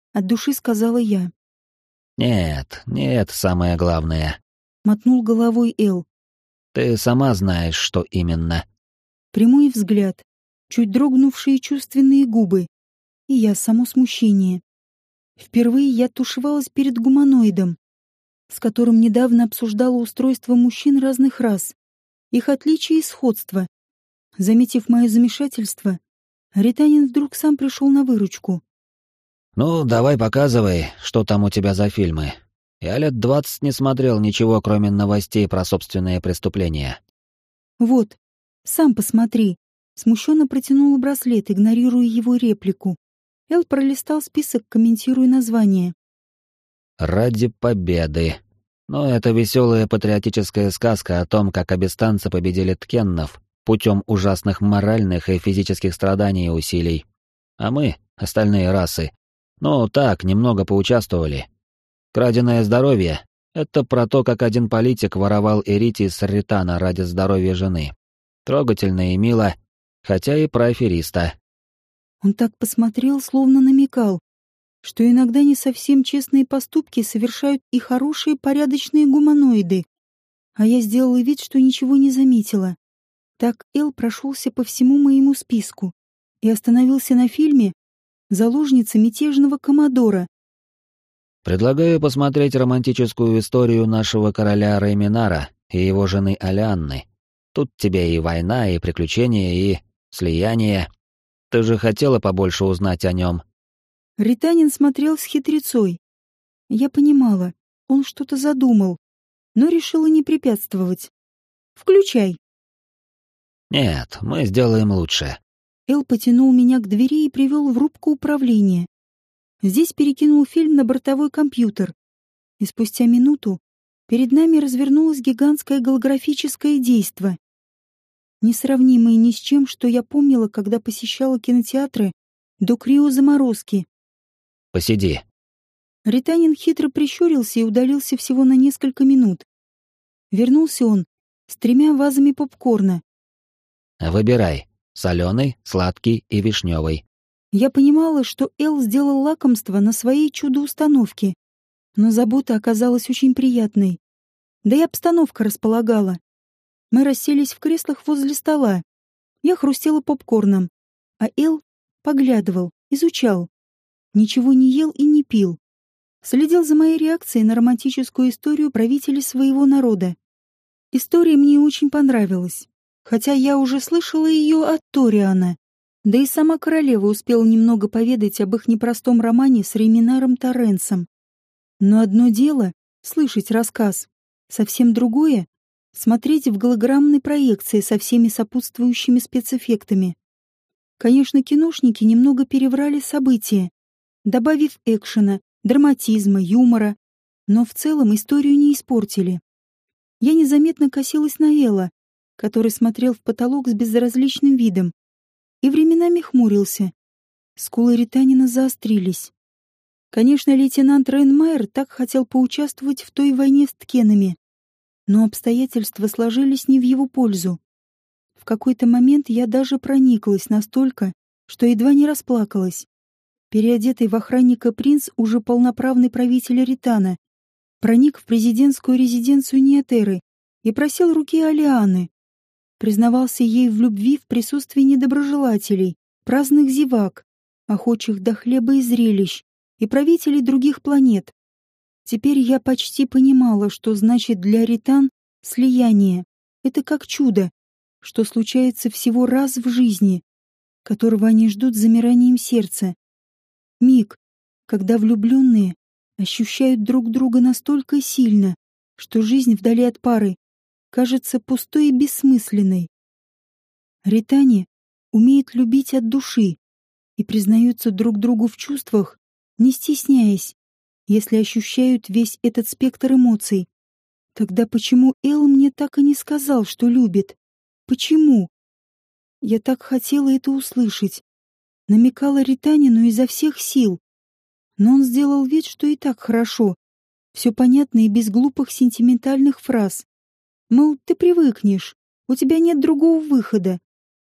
от души сказала я. Нет, не это самое главное. Мотнул головой Эл. Ты сама знаешь, что именно. Прямой взгляд, чуть дрогнувшие чувственные губы. И я само смущение. Впервые я тушевалась перед гуманоидом, с которым недавно обсуждала устройство мужчин разных рас, их отличия и сходства. Заметив мое замешательство, Ританин вдруг сам пришел на выручку. Ну, давай показывай, что там у тебя за фильмы. Я лет 20 не смотрел ничего, кроме новостей про собственные преступления. Вот, сам посмотри. Смущенно протянула браслет, игнорируя его реплику. Эл пролистал список, комментируя название. «Ради победы». Но это веселая патриотическая сказка о том, как абистанцы победили ткеннов путем ужасных моральных и физических страданий и усилий. А мы, остальные расы, так, немного поучаствовали. Краденое здоровье — это про то, как один политик воровал эритий с Ритана ради здоровья жены. Трогательно и мило, хотя и про афериста. Он так посмотрел, словно намекал, что иногда не совсем честные поступки совершают и хорошие порядочные гуманоиды. А я сделала вид, что ничего не заметила. Так Эл прошелся по всему моему списку и остановился на фильме «Заложница мятежного коммодора». Предлагаю посмотреть романтическую историю нашего короля Рейминара и его жены Алианны. Тут тебе и война, и приключения, и слияние. Ты же хотела побольше узнать о нем. Ританин смотрел с хитрецой. Я понимала, он что-то задумал, но решила не препятствовать. «Включай». Нет, мы сделаем лучше. Эл потянул меня к двери и привел в рубку управления. Здесь перекинул фильм на бортовой компьютер. И спустя минуту перед нами развернулось гигантское голографическое действо, несравнимое ни с чем, что я помнила, когда посещала кинотеатры до криозаморозки. Посиди. Ританин хитро прищурился и удалился всего на несколько минут. Вернулся он с 3 вазами попкорна. Выбирай. Соленый, сладкий и вишневый. Я понимала, что Эл сделал лакомство на своей чудо-установке, но забота оказалась очень приятной. Да и обстановка располагала. Мы расселись в креслах возле стола. Я хрустела попкорном, а Эл поглядывал, изучал. Ничего не ел и не пил. Следил за моей реакцией на романтическую историю правителей своего народа. История мне очень понравилась, хотя я уже слышала ее от Ториана. Да и сама королева успела немного поведать об их непростом романе с Рейминаром Торренсом. Но одно дело — слышать рассказ, совсем другое — смотреть в голограммной проекции со всеми сопутствующими спецэффектами. Конечно, киношники немного переврали события, добавив экшена, драматизма, юмора, но в целом историю не испортили. Я незаметно косилась на Элла, который смотрел в потолок с безразличным видом, и временами хмурился. Скулы Ританина заострились. Конечно, лейтенант Рейнмайер так хотел поучаствовать в той войне с ткенами, но обстоятельства сложились не в его пользу. В какой-то момент я даже прониклась настолько, что едва не расплакалась. Переодетый в охранника принц, уже полноправный правитель Ритана, проник в президентскую резиденцию Ниатеры и просил руки Алианы. Признавался ей в любви в присутствии недоброжелателей, праздных зевак, охочих до хлеба и зрелищ, и правителей других планет. Теперь я почти понимала, что значит для Ритан слияние. Это как чудо, что случается всего раз в жизни, которого они ждут с замиранием сердца. Миг, когда влюбленные ощущают друг друга настолько сильно, что жизнь вдали от пары кажется пустой и бессмысленной. Ритане умеет любить от души и признаются друг другу в чувствах, не стесняясь, если ощущают весь этот спектр эмоций. Тогда почему Эл мне так и не сказал, что любит? Почему? Я так хотела это услышать. Намекала Ританину изо всех сил. Но он сделал вид, что и так хорошо. Все понятно и без глупых сентиментальных фраз. Мол, ты привыкнешь, у тебя нет другого выхода.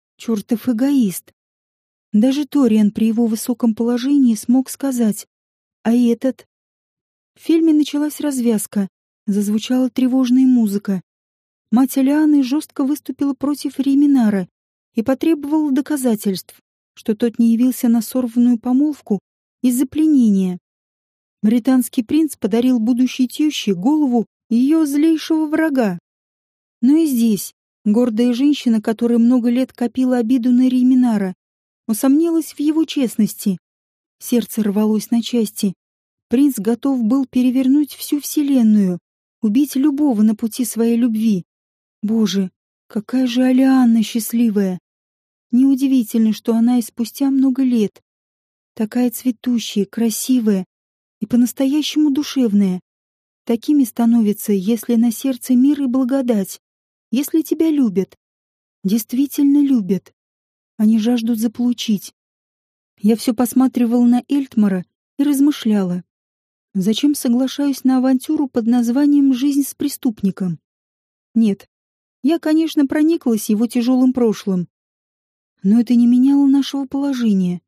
Чертов эгоист. Даже Ториан при его высоком положении смог сказать: А этот? В фильме началась развязка, зазвучала тревожная музыка. Мать Алианы жестко выступила против Риминара и потребовала доказательств, что тот не явился на сорванную помолвку из-за пленения. Британский принц подарил будущей тёще голову ее злейшего врага. Но и здесь гордая женщина, которая много лет копила обиду на Риминара, усомнилась в его честности. Сердце рвалось на части. Принц готов был перевернуть всю вселенную, убить любого на пути своей любви. Боже, какая же Алианна счастливая! Неудивительно, что она и спустя много лет такая цветущая, красивая и по-настоящему душевная. Такими становятся, если на сердце мир и благодать, если тебя любят, действительно любят. Они жаждут заполучить. Я все посматривала на Эльтмара и размышляла. Зачем соглашаюсь на авантюру под названием «Жизнь с преступником»? Нет, я, конечно, прониклась его тяжелым прошлым, но это не меняло нашего положения.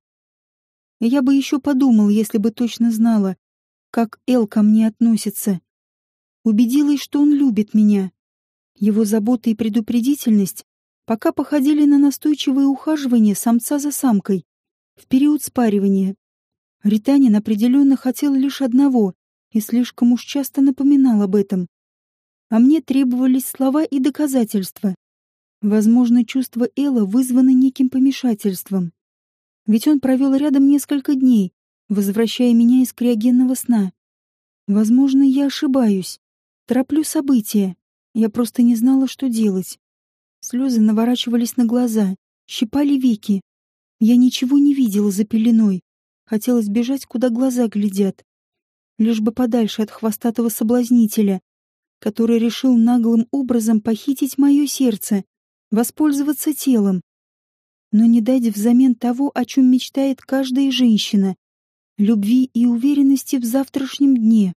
Я бы еще подумал, если бы точно знала, как Эл ко мне относится. Убедилась, что он любит меня. Его забота и предупредительность пока походили на настойчивое ухаживание самца за самкой в период спаривания. Ританин определенно хотел лишь одного и слишком уж часто напоминал об этом. А мне требовались слова и доказательства. Возможно, чувства Элла вызваны неким помешательством. Ведь он провел рядом несколько дней, возвращая меня из криогенного сна. Возможно, я ошибаюсь. Тороплю события. Я просто не знала, что делать. Слезы наворачивались на глаза, щипали веки. Я ничего не видела за пеленой. Хотелось бежать, куда глаза глядят. Лишь бы подальше от хвостатого соблазнителя, который решил наглым образом похитить мое сердце, воспользоваться телом, но не дать взамен того, о чем мечтает каждая женщина — любви и уверенности в завтрашнем дне.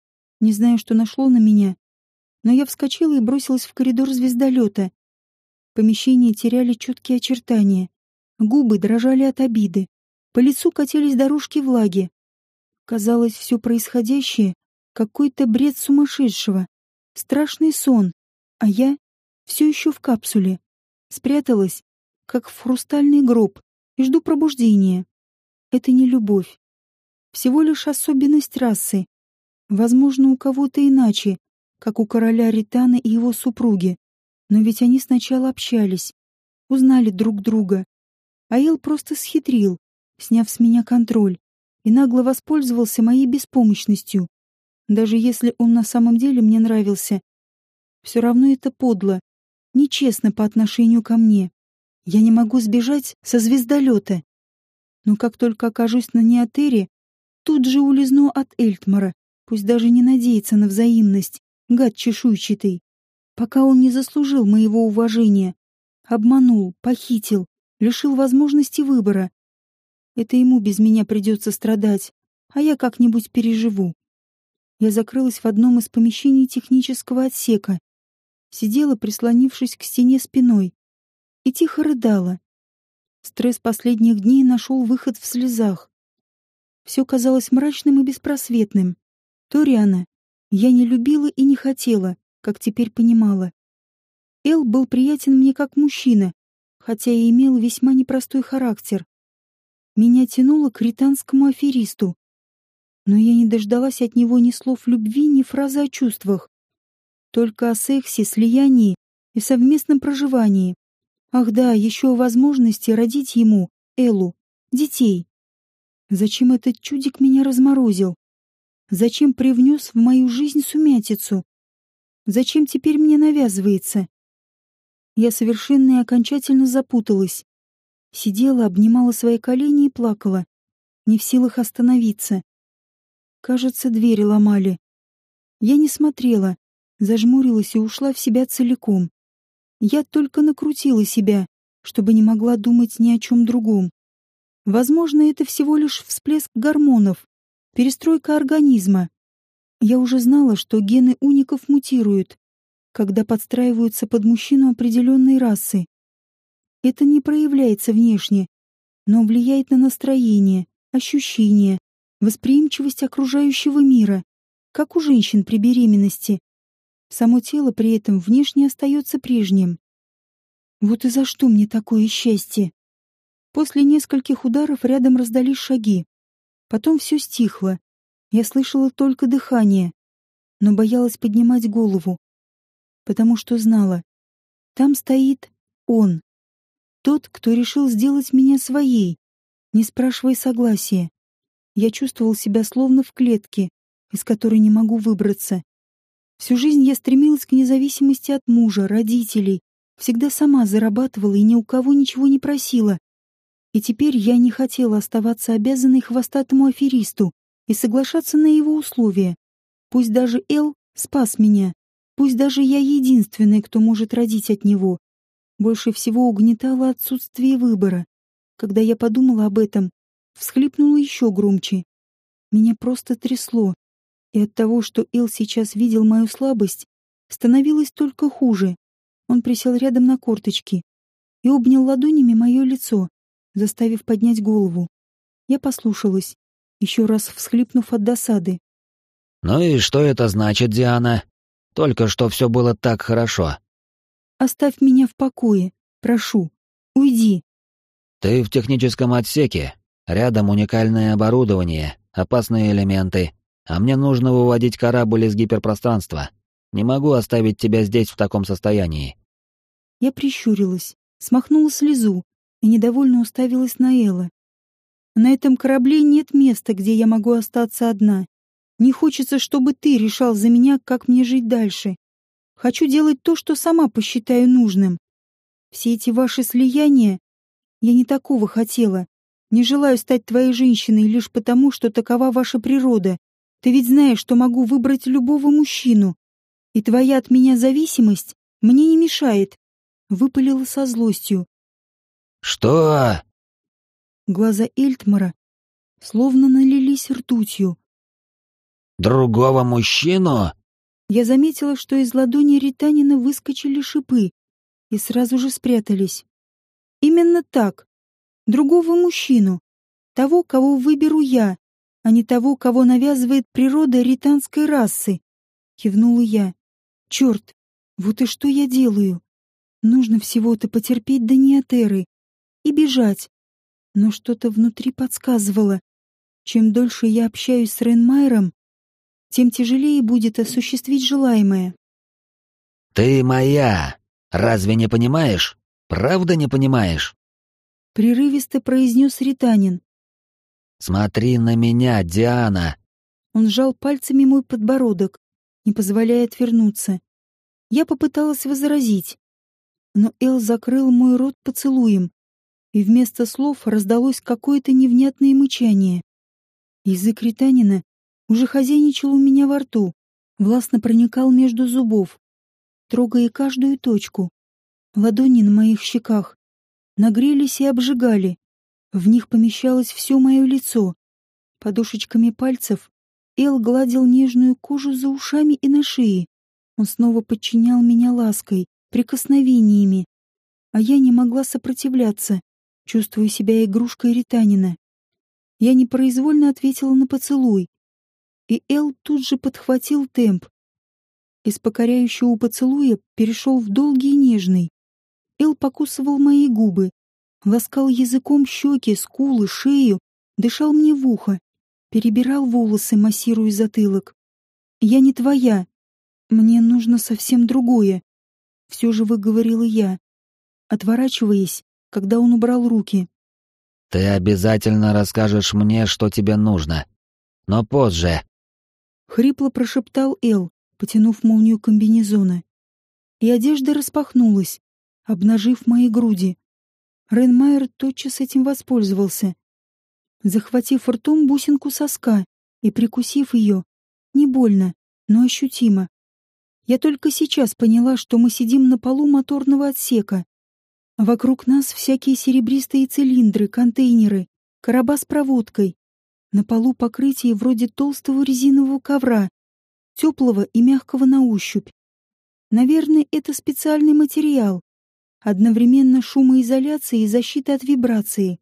Не знаю, что нашло на меня, но я вскочила и бросилась в коридор звездолета. Помещения теряли четкие очертания, губы дрожали от обиды, по лицу катились дорожки влаги. Казалось, все происходящее — какой-то бред сумасшедшего, страшный сон, а я все еще в капсуле, спряталась, как в хрустальный гроб, и жду пробуждения. Это не любовь. Всего лишь особенность расы. Возможно, у кого-то иначе, как у короля Ритана и его супруги. Но ведь они сначала общались, узнали друг друга. А Эл просто схитрил, сняв с меня контроль, и нагло воспользовался моей беспомощностью. Даже если он на самом деле мне нравился, все равно это подло, нечестно по отношению ко мне. Я не могу сбежать со звездолета. Но как только окажусь на Неотере, тут же улизну от Эльтмара, пусть даже не надеется на взаимность, гад чешуйчатый. Пока он не заслужил моего уважения, обманул, похитил, лишил возможности выбора. Это ему без меня придется страдать, а я как-нибудь переживу. Я закрылась в одном из помещений технического отсека, сидела, прислонившись к стене спиной, и тихо рыдала. Стресс последних дней нашел выход в слезах. Все казалось мрачным и беспросветным. Ториана я не любила и не хотела, как теперь понимала. Эл был приятен мне как мужчина, хотя и имел весьма непростой характер. Меня тянуло к ританскому аферисту, но я не дождалась от него ни слов любви, ни фразы о чувствах. Только о сексе, слиянии и совместном проживании. Ах да, еще о возможности родить ему, Эллу, детей. Зачем этот чудик меня разморозил? Зачем привнес в мою жизнь сумятицу? Зачем теперь мне навязывается? Я совершенно и окончательно запуталась. Сидела, обнимала свои колени и плакала, не в силах остановиться. Кажется, двери ломали. Я не смотрела, зажмурилась и ушла в себя целиком. Я только накрутила себя, чтобы не могла думать ни о чем другом. Возможно, это всего лишь всплеск гормонов, перестройка организма. Я уже знала, что гены уников мутируют, когда подстраиваются под мужчину определенной расы. Это не проявляется внешне, но влияет на настроение, ощущения, восприимчивость окружающего мира, как у женщин при беременности. Само тело при этом внешне остается прежним. Вот и за что мне такое счастье? После нескольких ударов рядом раздались шаги. Потом все стихло. Я слышала только дыхание, но боялась поднимать голову, потому что знала, там стоит он, тот, кто решил сделать меня своей, не спрашивая согласия. Я чувствовал себя словно в клетке, из которой не могу выбраться. Всю жизнь я стремилась к независимости от мужа, родителей, всегда сама зарабатывала и ни у кого ничего не просила. И теперь я не хотела оставаться обязанной хвостатому аферисту и соглашаться на его условия. Пусть даже Эл спас меня, пусть даже я единственная, кто может родить от него. Больше всего угнетало отсутствие выбора. Когда я подумала об этом, всхлипнула еще громче. Меня просто трясло, и от того, что Эл сейчас видел мою слабость, становилось только хуже. Он присел рядом на корточки и обнял ладонями мое лицо, заставив поднять голову. Я послушалась, еще раз всхлипнув от досады. «Ну и что это значит, Диана? Только что все было так хорошо». «Оставь меня в покое, прошу. Уйди». «Ты в техническом отсеке. Рядом уникальное оборудование, опасные элементы. А мне нужно выводить корабль из гиперпространства. Не могу оставить тебя здесь в таком состоянии». Я прищурилась, смахнула слезу и недовольно уставилась на Элла. «На этом корабле нет места, где я могу остаться одна. Не хочется, чтобы ты решал за меня, как мне жить дальше. Хочу делать то, что сама посчитаю нужным. Все эти ваши слияния... Я не такого хотела. Не желаю стать твоей женщиной лишь потому, что такова ваша природа. Ты ведь знаешь, что могу выбрать любого мужчину. И твоя от меня зависимость мне не мешает». Выпалила со злостью. «Что?» Глаза Эльтмара словно налились ртутью. «Другого мужчину?» Я заметила, что из ладони Ританина выскочили шипы и сразу же спрятались. Именно так. Другого мужчину. Того, кого выберу я, а не того, кого навязывает природа ританской расы. Кивнула я. Черт, вот и что я делаю. Нужно всего-то потерпеть до Неотеры и бежать. Но что-то внутри подсказывало. Чем дольше я общаюсь с Рейнмайером, тем тяжелее будет осуществить желаемое. «Ты моя! Разве не понимаешь? Правда не понимаешь?» Прерывисто произнес Ританин. «Смотри на меня, Диана!» Он сжал пальцами мой подбородок, не позволяя отвернуться. Я попыталась возразить, но Эл закрыл мой рот поцелуем, и вместо слов раздалось какое-то невнятное мычание. Язык Ританина уже хозяйничал у меня во рту, властно проникал между зубов, трогая каждую точку. Ладони на моих щеках нагрелись и обжигали. В них помещалось все мое лицо. Подушечками пальцев Эл гладил нежную кожу за ушами и на шее. Он снова подчинял меня лаской, прикосновениями, а я не могла сопротивляться, чувствуя себя игрушкой Ританина. Я непроизвольно ответила на поцелуй, и Эл тут же подхватил темп. Из покоряющего поцелуя перешел в долгий и нежный. Эл покусывал мои губы, ласкал языком щеки, скулы, шею, дышал мне в ухо, перебирал волосы, массируя затылок. «Я не твоя. Мне нужно совсем другое», — все же выговорила я, отворачиваясь, когда он убрал руки. «Ты обязательно расскажешь мне, что тебе нужно. Но позже». Хрипло прошептал Эл, потянув молнию комбинезона. И одежда распахнулась, обнажив мои груди. Рейнмайер тотчас этим воспользовался. Захватив ртом бусинку соска и прикусив ее, не больно, но ощутимо. Я только сейчас поняла, что мы сидим на полу моторного отсека. Вокруг нас всякие серебристые цилиндры, контейнеры, короба с проводкой. На полу покрытие вроде толстого резинового ковра, теплого и мягкого на ощупь. Наверное, это специальный материал, одновременно шумоизоляция и защита от вибрации.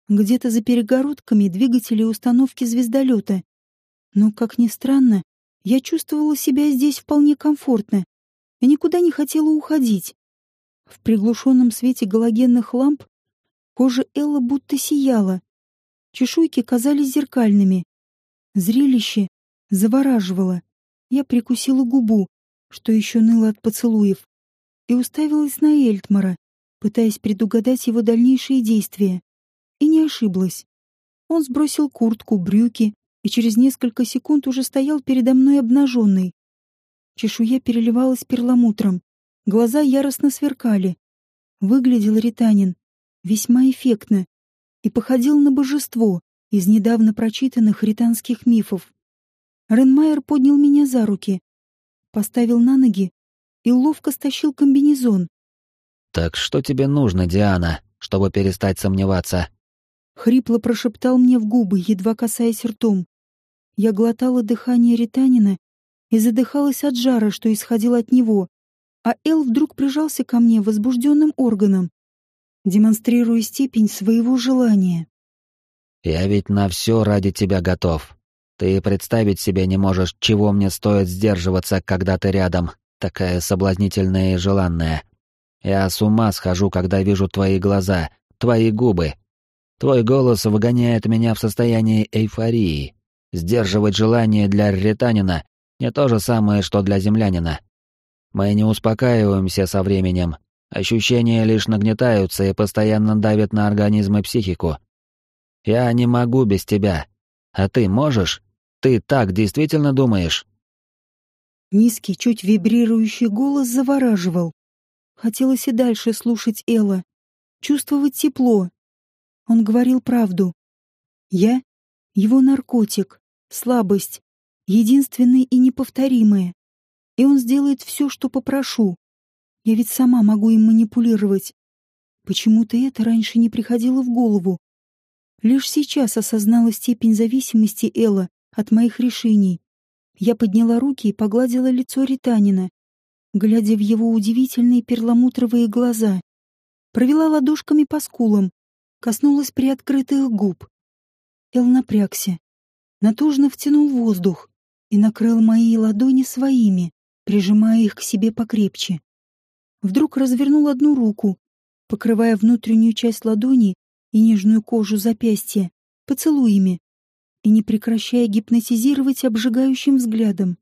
Где-то за перегородками двигатели установки звездолета. Но, как ни странно, я чувствовала себя здесь вполне комфортно и никуда не хотела уходить. В приглушенном свете галогенных ламп кожа Элла будто сияла. Чешуйки казались зеркальными. Зрелище завораживало. Я прикусила губу, что еще ныло от поцелуев, и уставилась на Эльтмара, пытаясь предугадать его дальнейшие действия. И не ошиблась. Он сбросил куртку, брюки и через несколько секунд уже стоял передо мной обнаженный. Чешуя переливалась перламутром, глаза яростно сверкали. Выглядел Ританин весьма эффектно и походил на божество из недавно прочитанных ританских мифов. Ренмайер поднял меня за руки, поставил на ноги и ловко стащил комбинезон. «Так что тебе нужно, Диана, чтобы перестать сомневаться?» Хрипло прошептал мне в губы, едва касаясь ртом. Я глотала дыхание Ританина и задыхалась от жара, что исходил от него, а Эл вдруг прижался ко мне возбужденным органом, демонстрируя степень своего желания. «Я ведь на все ради тебя готов. Ты представить себе не можешь, чего мне стоит сдерживаться, когда ты рядом, такая соблазнительная и желанная. Я с ума схожу, когда вижу твои глаза, твои губы. Твой голос выгоняет меня в состояние эйфории. Сдерживать желание для ританина не то же самое, что для землянина. Мы не успокаиваемся со временем. Ощущения лишь нагнетаются и постоянно давят на организм и психику. Я не могу без тебя. А ты можешь? Ты так действительно думаешь?» Низкий, чуть вибрирующий голос завораживал. Хотелось и дальше слушать Элла, чувствовать тепло. Он говорил правду. Я — его наркотик, слабость, единственное и неповторимое. И он сделает все, что попрошу. Я ведь сама могу им манипулировать. Почему-то это раньше не приходило в голову. Лишь сейчас осознала степень зависимости Элла от моих решений. Я подняла руки и погладила лицо Ританина, глядя в его удивительные перламутровые глаза. Провела ладошками по скулам, коснулась приоткрытых губ. Эл напрягся, натужно втянул воздух и накрыл мои ладони своими, прижимая их к себе покрепче. Вдруг развернул одну руку, покрывая внутреннюю часть ладони и нежную кожу запястья поцелуями и не прекращая гипнотизировать обжигающим взглядом.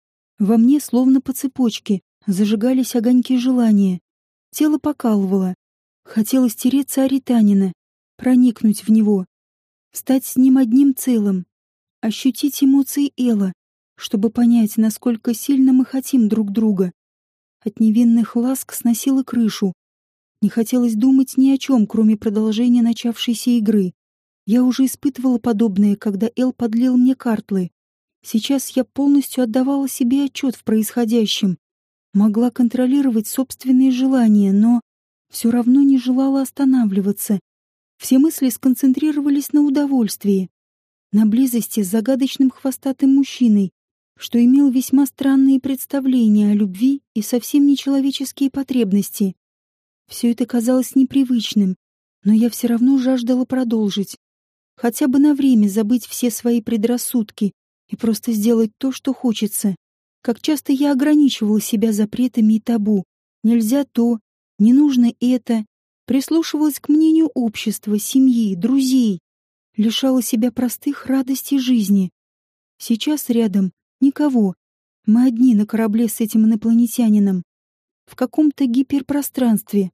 Во мне, словно по цепочке, зажигались огоньки желания. Тело покалывало. Хотелось тереться о Ританина, проникнуть в него, стать с ним одним целым, ощутить эмоции Элла, чтобы понять, насколько сильно мы хотим друг друга. От невинных ласк сносило крышу. Не хотелось думать ни о чем, кроме продолжения начавшейся игры. Я уже испытывала подобное, когда Эл подлил мне картлы. Сейчас я полностью отдавала себе отчет в происходящем. Могла контролировать собственные желания, но все равно не желала останавливаться. Все мысли сконцентрировались на удовольствии, на близости с загадочным хвостатым мужчиной, что имел весьма странные представления о любви и совсем нечеловеческие потребности. Все это казалось непривычным, но я все равно жаждала продолжить. Хотя бы на время забыть все свои предрассудки и просто сделать то, что хочется. Как часто я ограничивала себя запретами и табу. Нельзя то, не нужно это. Прислушивалась к мнению общества, семьи, друзей. Лишала себя простых радостей жизни. Сейчас рядом никого. Мы одни на корабле с этим инопланетянином. В каком-то гиперпространстве.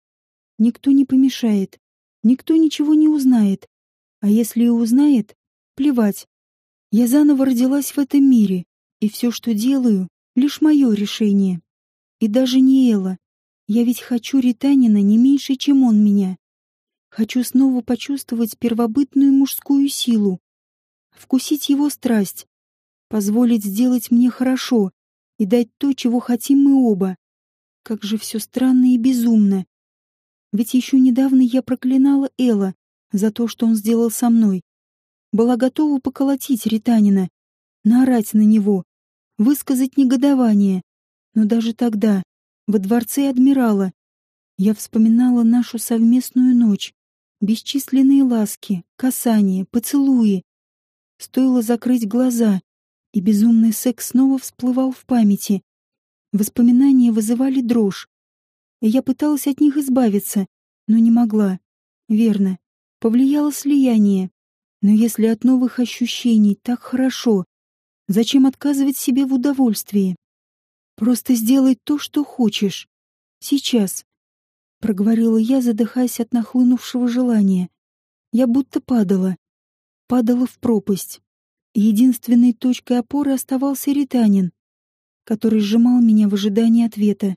Никто не помешает. Никто ничего не узнает. А если и узнает, плевать. Я заново родилась в этом мире, и все, что делаю, лишь мое решение. И даже не Элла. Я ведь хочу Ританина не меньше, чем он меня. Хочу снова почувствовать первобытную мужскую силу, вкусить его страсть, позволить сделать мне хорошо и дать то, чего хотим мы оба. Как же все странно и безумно. Ведь еще недавно я проклинала Элла за то, что он сделал со мной. Была готова поколотить Ританина, наорать на него, высказать негодование. Но даже тогда, во дворце адмирала, я вспоминала нашу совместную ночь, Бесчисленные ласки, касания, поцелуи. Стоило закрыть глаза, и безумный секс снова всплывал в памяти. Воспоминания вызывали дрожь. И я пыталась от них избавиться, но не могла. Верно, повлияло слияние. Но если от новых ощущений так хорошо, зачем отказывать себе в удовольствии? Просто сделай то, что хочешь. Сейчас. Проговорила я, задыхаясь от нахлынувшего желания. Я будто падала в пропасть. Единственной точкой опоры оставался Ританин, который сжимал меня в ожидании ответа.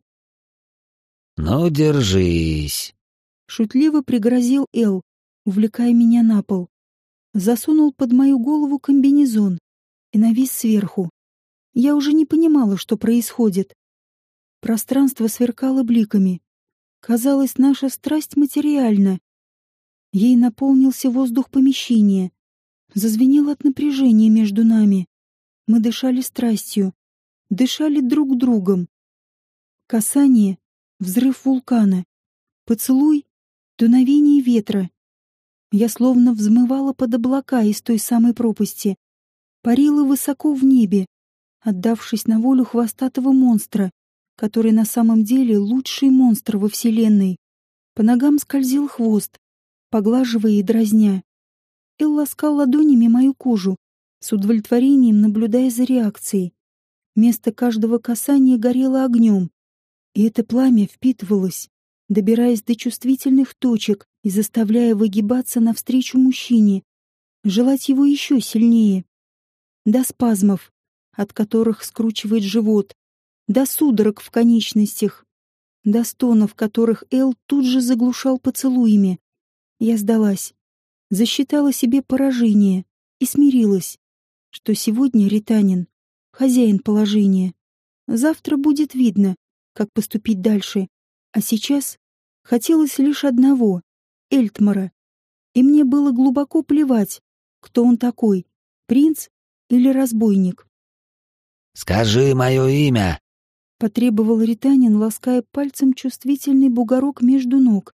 «Ну, держись!» Шутливо пригрозил Эл, увлекая меня на пол. Засунул под мою голову комбинезон и навис сверху. Я уже не понимала, что происходит. Пространство сверкало бликами. Казалось, наша страсть материальна. Ей наполнился воздух помещения. Зазвенело от напряжения между нами. Мы дышали страстью, дышали друг другом. Касание — взрыв вулкана. Поцелуй — дуновение ветра. Я словно взмывала под облака из той самой пропасти, парила высоко в небе, отдавшись на волю хвостатого монстра, который на самом деле лучший монстр во Вселенной. По ногам скользил хвост, поглаживая и дразня. Эл ласкал ладонями мою кожу, с удовлетворением наблюдая за реакцией. Место каждого касания горело огнем, и это пламя впитывалось, добираясь до чувствительных точек и заставляя выгибаться навстречу мужчине, желать его еще сильнее. До спазмов, от которых скручивает живот, до судорог в конечностях, до стонов, которых Эл тут же заглушал поцелуями. Я сдалась, засчитала себе поражение и смирилась, что сегодня Ританин — хозяин положения. Завтра будет видно, как поступить дальше, а сейчас хотелось лишь одного — Эльтмара, и мне было глубоко плевать, кто он такой — принц или разбойник. «Скажи мое имя!» — потребовал Ританин, лаская пальцем чувствительный бугорок между ног.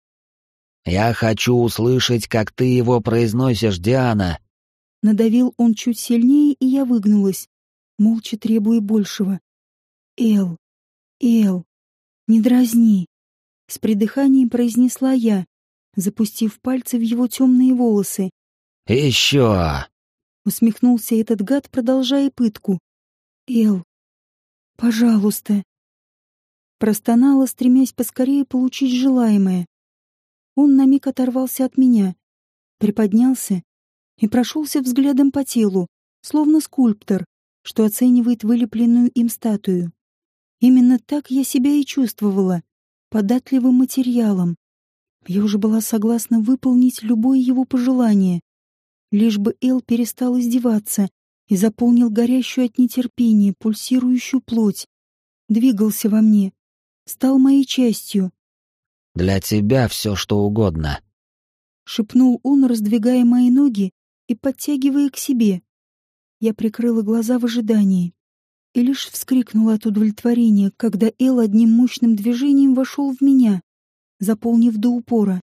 «Я хочу услышать, как ты его произносишь, Диана!» Надавил он чуть сильнее, и я выгнулась, молча требуя большего. «Эл, Эл, не дразни!» — с придыханием произнесла я, запустив пальцы в его темные волосы. «Еще!» — усмехнулся этот гад, продолжая пытку. «Эл, пожалуйста!» Простонала, стремясь поскорее получить желаемое. Он на миг оторвался от меня, приподнялся и прошелся взглядом по телу, словно скульптор, что оценивает вылепленную им статую. Именно так я себя и чувствовала, податливым материалом. Я уже была согласна выполнить любое его пожелание, лишь бы Эл перестал издеваться и заполнил горящую от нетерпения пульсирующую плоть. Двигался во мне, стал моей частью. «Для тебя все, что угодно», — шепнул он, раздвигая мои ноги и подтягивая к себе. Я прикрыла глаза в ожидании и лишь вскрикнула от удовлетворения, когда Эл одним мощным движением вошел в меня, заполнив до упора.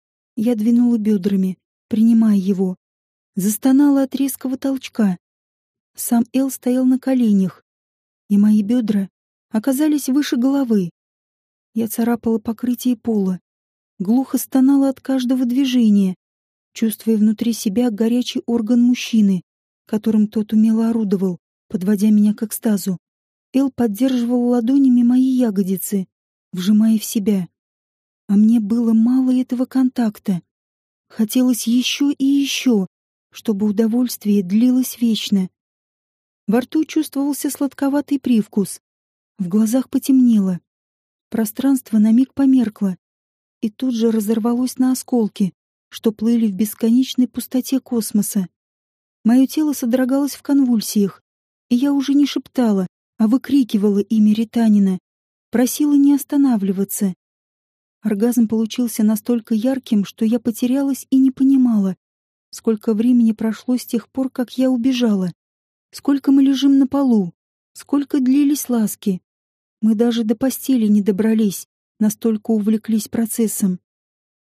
Я двинула бедрами, принимая его. Застонала от резкого толчка. Сам Эл стоял на коленях, и мои бедра оказались выше головы. Я царапала покрытие пола, глухо стонала от каждого движения, чувствуя внутри себя горячий орган мужчины, которым тот умело орудовал, подводя меня к экстазу. Эл поддерживал ладонями мои ягодицы, вжимая в себя. А мне было мало этого контакта. Хотелось еще и еще, чтобы удовольствие длилось вечно. Во рту чувствовался сладковатый привкус. В глазах потемнело. Пространство на миг померкло и тут же разорвалось на осколки, что плыли в бесконечной пустоте космоса. Мое тело содрогалось в конвульсиях, и я уже не шептала, а выкрикивала имя Ританина, просила не останавливаться. Оргазм получился настолько ярким, что я потерялась и не понимала, сколько времени прошло с тех пор, как я убежала, сколько мы лежим на полу, сколько длились ласки. Мы даже до постели не добрались, настолько увлеклись процессом.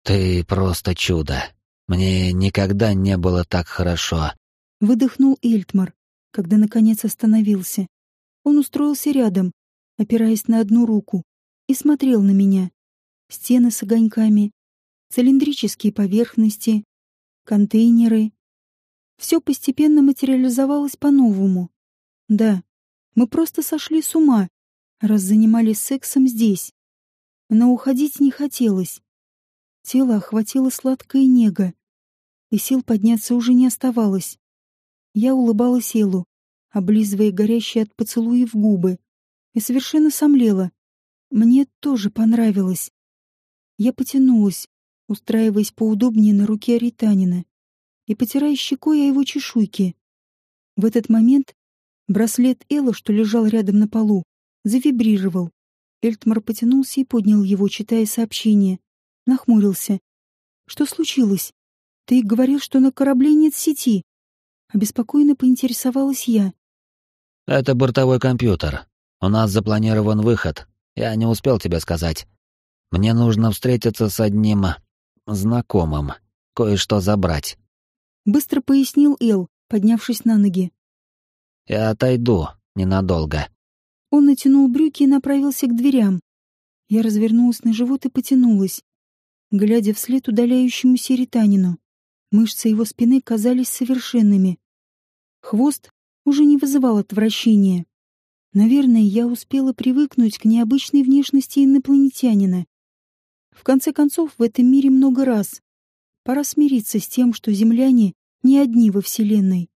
«Ты просто чудо. Мне никогда не было так хорошо». Выдохнул Эльтмар, когда наконец остановился. Он устроился рядом, опираясь на одну руку, и смотрел на меня. Стены с огоньками, цилиндрические поверхности, контейнеры. Все постепенно материализовалось по-новому. Да, мы просто сошли с ума, раз занимались сексом здесь. Но уходить не хотелось. Тело охватило сладкая нега, и сил подняться уже не оставалось. Я улыбалась Эллу, облизывая горящие от поцелуев губы, и совершенно сомлела. Мне тоже понравилось. Я потянулась, устраиваясь поудобнее на руке аританина и потирая щекой о его чешуйки. В этот момент браслет Эллы, что лежал рядом на полу, завибрировал. Эльтмар потянулся и поднял его, читая сообщение. Нахмурился. «Что случилось? Ты говорил, что на корабле нет сети». Обеспокоенно поинтересовалась я. «Это бортовой компьютер. У нас запланирован выход. Я не успел тебе сказать. Мне нужно встретиться с одним знакомым, кое-что забрать». Быстро пояснил Эл, поднявшись на ноги. «Я отойду ненадолго». Он натянул брюки и направился к дверям. Я развернулась на живот и потянулась, глядя вслед удаляющемуся ританину. Мышцы его спины казались совершенными. Хвост уже не вызывал отвращения. Наверное, я успела привыкнуть к необычной внешности инопланетянина. В конце концов, в этом мире много раз. Пора смириться с тем, что земляне не одни во Вселенной.